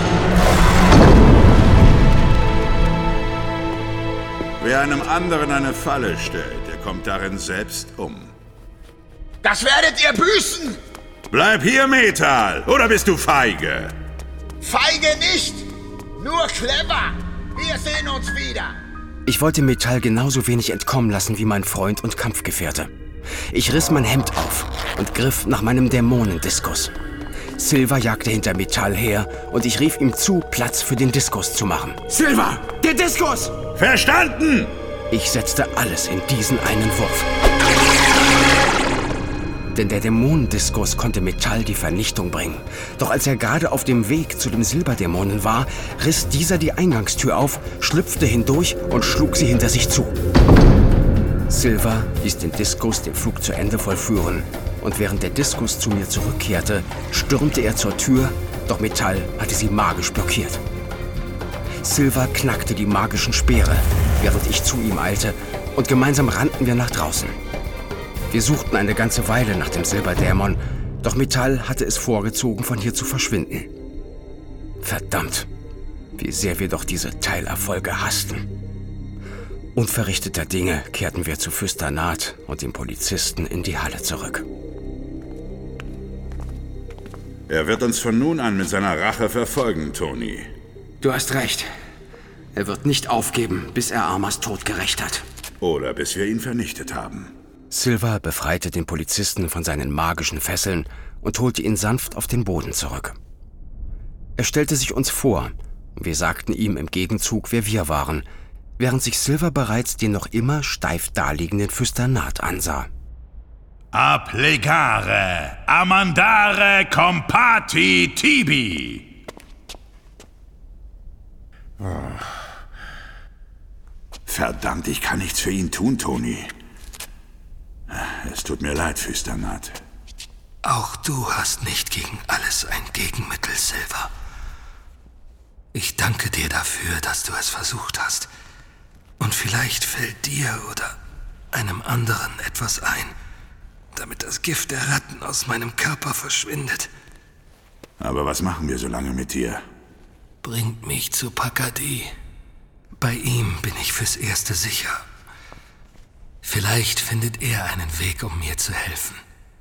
Wer einem anderen eine Falle stellt, der kommt darin selbst um. Das werdet ihr büßen! Bleib hier, Metal, oder bist du feige? Feige nicht, nur clever. Wir sehen uns wieder. Ich wollte Metall genauso wenig entkommen lassen wie mein Freund und Kampfgefährte. Ich riss mein Hemd auf und griff nach meinem Dämonendiskus. Silver jagte hinter Metall her und ich rief ihm zu, Platz für den Diskus zu machen. Silver, der Diskus! Verstanden! Ich setzte alles in diesen einen Wurf. Denn der Dämonendiskus konnte Metall die Vernichtung bringen. Doch als er gerade auf dem Weg zu dem Silberdämonen war, riss dieser die Eingangstür auf, schlüpfte hindurch und schlug sie hinter sich zu. Silver ließ den Diskus den Flug zu Ende vollführen. Und während der Diskus zu mir zurückkehrte, stürmte er zur Tür, doch Metall hatte sie magisch blockiert. Silver knackte die magischen Speere, während ich zu ihm eilte, und gemeinsam rannten wir nach draußen. Wir suchten eine ganze Weile nach dem Silberdämon, Doch Metall hatte es vorgezogen, von hier zu verschwinden. Verdammt, wie sehr wir doch diese Teilerfolge hassten. Unverrichteter Dinge kehrten wir zu Füsternat und dem Polizisten in die Halle zurück. Er wird uns von nun an mit seiner Rache verfolgen, Tony. Du hast recht. Er wird nicht aufgeben, bis er Armas Tod gerächt hat. Oder bis wir ihn vernichtet haben. Silva befreite den Polizisten von seinen magischen Fesseln und holte ihn sanft auf den Boden zurück. Er stellte sich uns vor, und wir sagten ihm im Gegenzug, wer wir waren, während sich Silva bereits den noch immer steif daliegenden Füsternat ansah. Applegare, amandare, compati, tibi. Oh. Verdammt, ich kann nichts für ihn tun, Tony. Es tut mir leid, Füsternat. Auch du hast nicht gegen alles ein Gegenmittel, Silva. Ich danke dir dafür, dass du es versucht hast. Und vielleicht fällt dir oder einem anderen etwas ein, damit das Gift der Ratten aus meinem Körper verschwindet. Aber was machen wir so lange mit dir? Bringt mich zu Pakadi. Bei ihm bin ich fürs Erste sicher. Vielleicht findet er einen Weg, um mir zu helfen.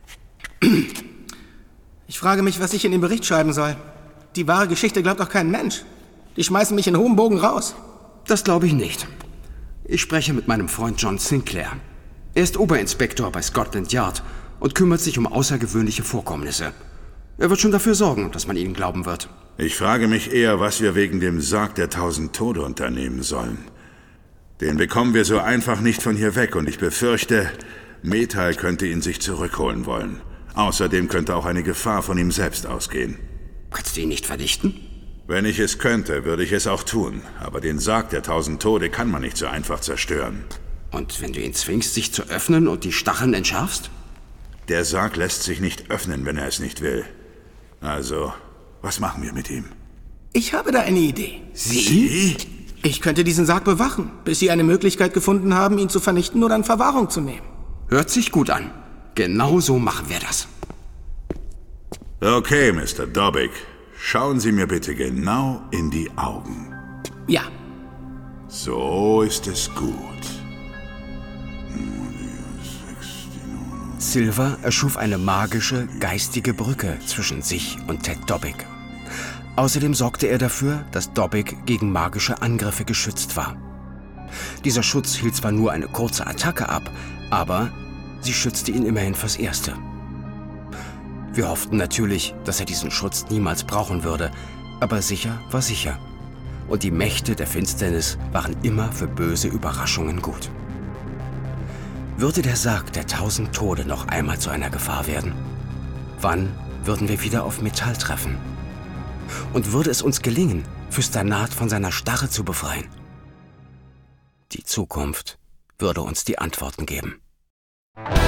Ich frage mich, was ich in den Bericht schreiben soll. Die wahre Geschichte glaubt doch kein Mensch. Die schmeißen mich in hohem Bogen raus. Das glaube ich nicht. Ich spreche mit meinem Freund John Sinclair. Er ist Oberinspektor bei Scotland Yard und kümmert sich um außergewöhnliche Vorkommnisse. Er wird schon dafür sorgen, dass man ihnen glauben wird. Ich frage mich eher, was wir wegen dem Sarg der tausend Tode unternehmen sollen. Den bekommen wir so einfach nicht von hier weg und ich befürchte, Metal könnte ihn sich zurückholen wollen. Außerdem könnte auch eine Gefahr von ihm selbst ausgehen. Kannst du ihn nicht vernichten? Wenn ich es könnte, würde ich es auch tun. Aber den Sarg der tausend Tode kann man nicht so einfach zerstören. Und wenn du ihn zwingst, sich zu öffnen und die Stacheln entschärfst? Der Sarg lässt sich nicht öffnen, wenn er es nicht will. Also, was machen wir mit ihm? Ich habe da eine Idee. Sie? Ich könnte diesen Sarg bewachen, bis Sie eine Möglichkeit gefunden haben, ihn zu vernichten oder in Verwahrung zu nehmen. Hört sich gut an. Genau so machen wir das. Okay, Mister Dobbik. Schauen Sie mir bitte genau in die Augen. Ja. So ist es gut. Silva erschuf eine magische, geistige Brücke zwischen sich und Ted Dobbik. Außerdem sorgte er dafür, dass Dobbik gegen magische Angriffe geschützt war. Dieser Schutz hielt zwar nur eine kurze Attacke ab, aber sie schützte ihn immerhin fürs Erste. Wir hofften natürlich, dass er diesen Schutz niemals brauchen würde, aber sicher war sicher. Und die Mächte der Finsternis waren immer für böse Überraschungen gut. Würde der Sarg der tausend Tode noch einmal zu einer Gefahr werden? Wann würden wir wieder auf Metall treffen? Und würde es uns gelingen, Füsternat von seiner Starre zu befreien? Die Zukunft würde uns die Antworten geben.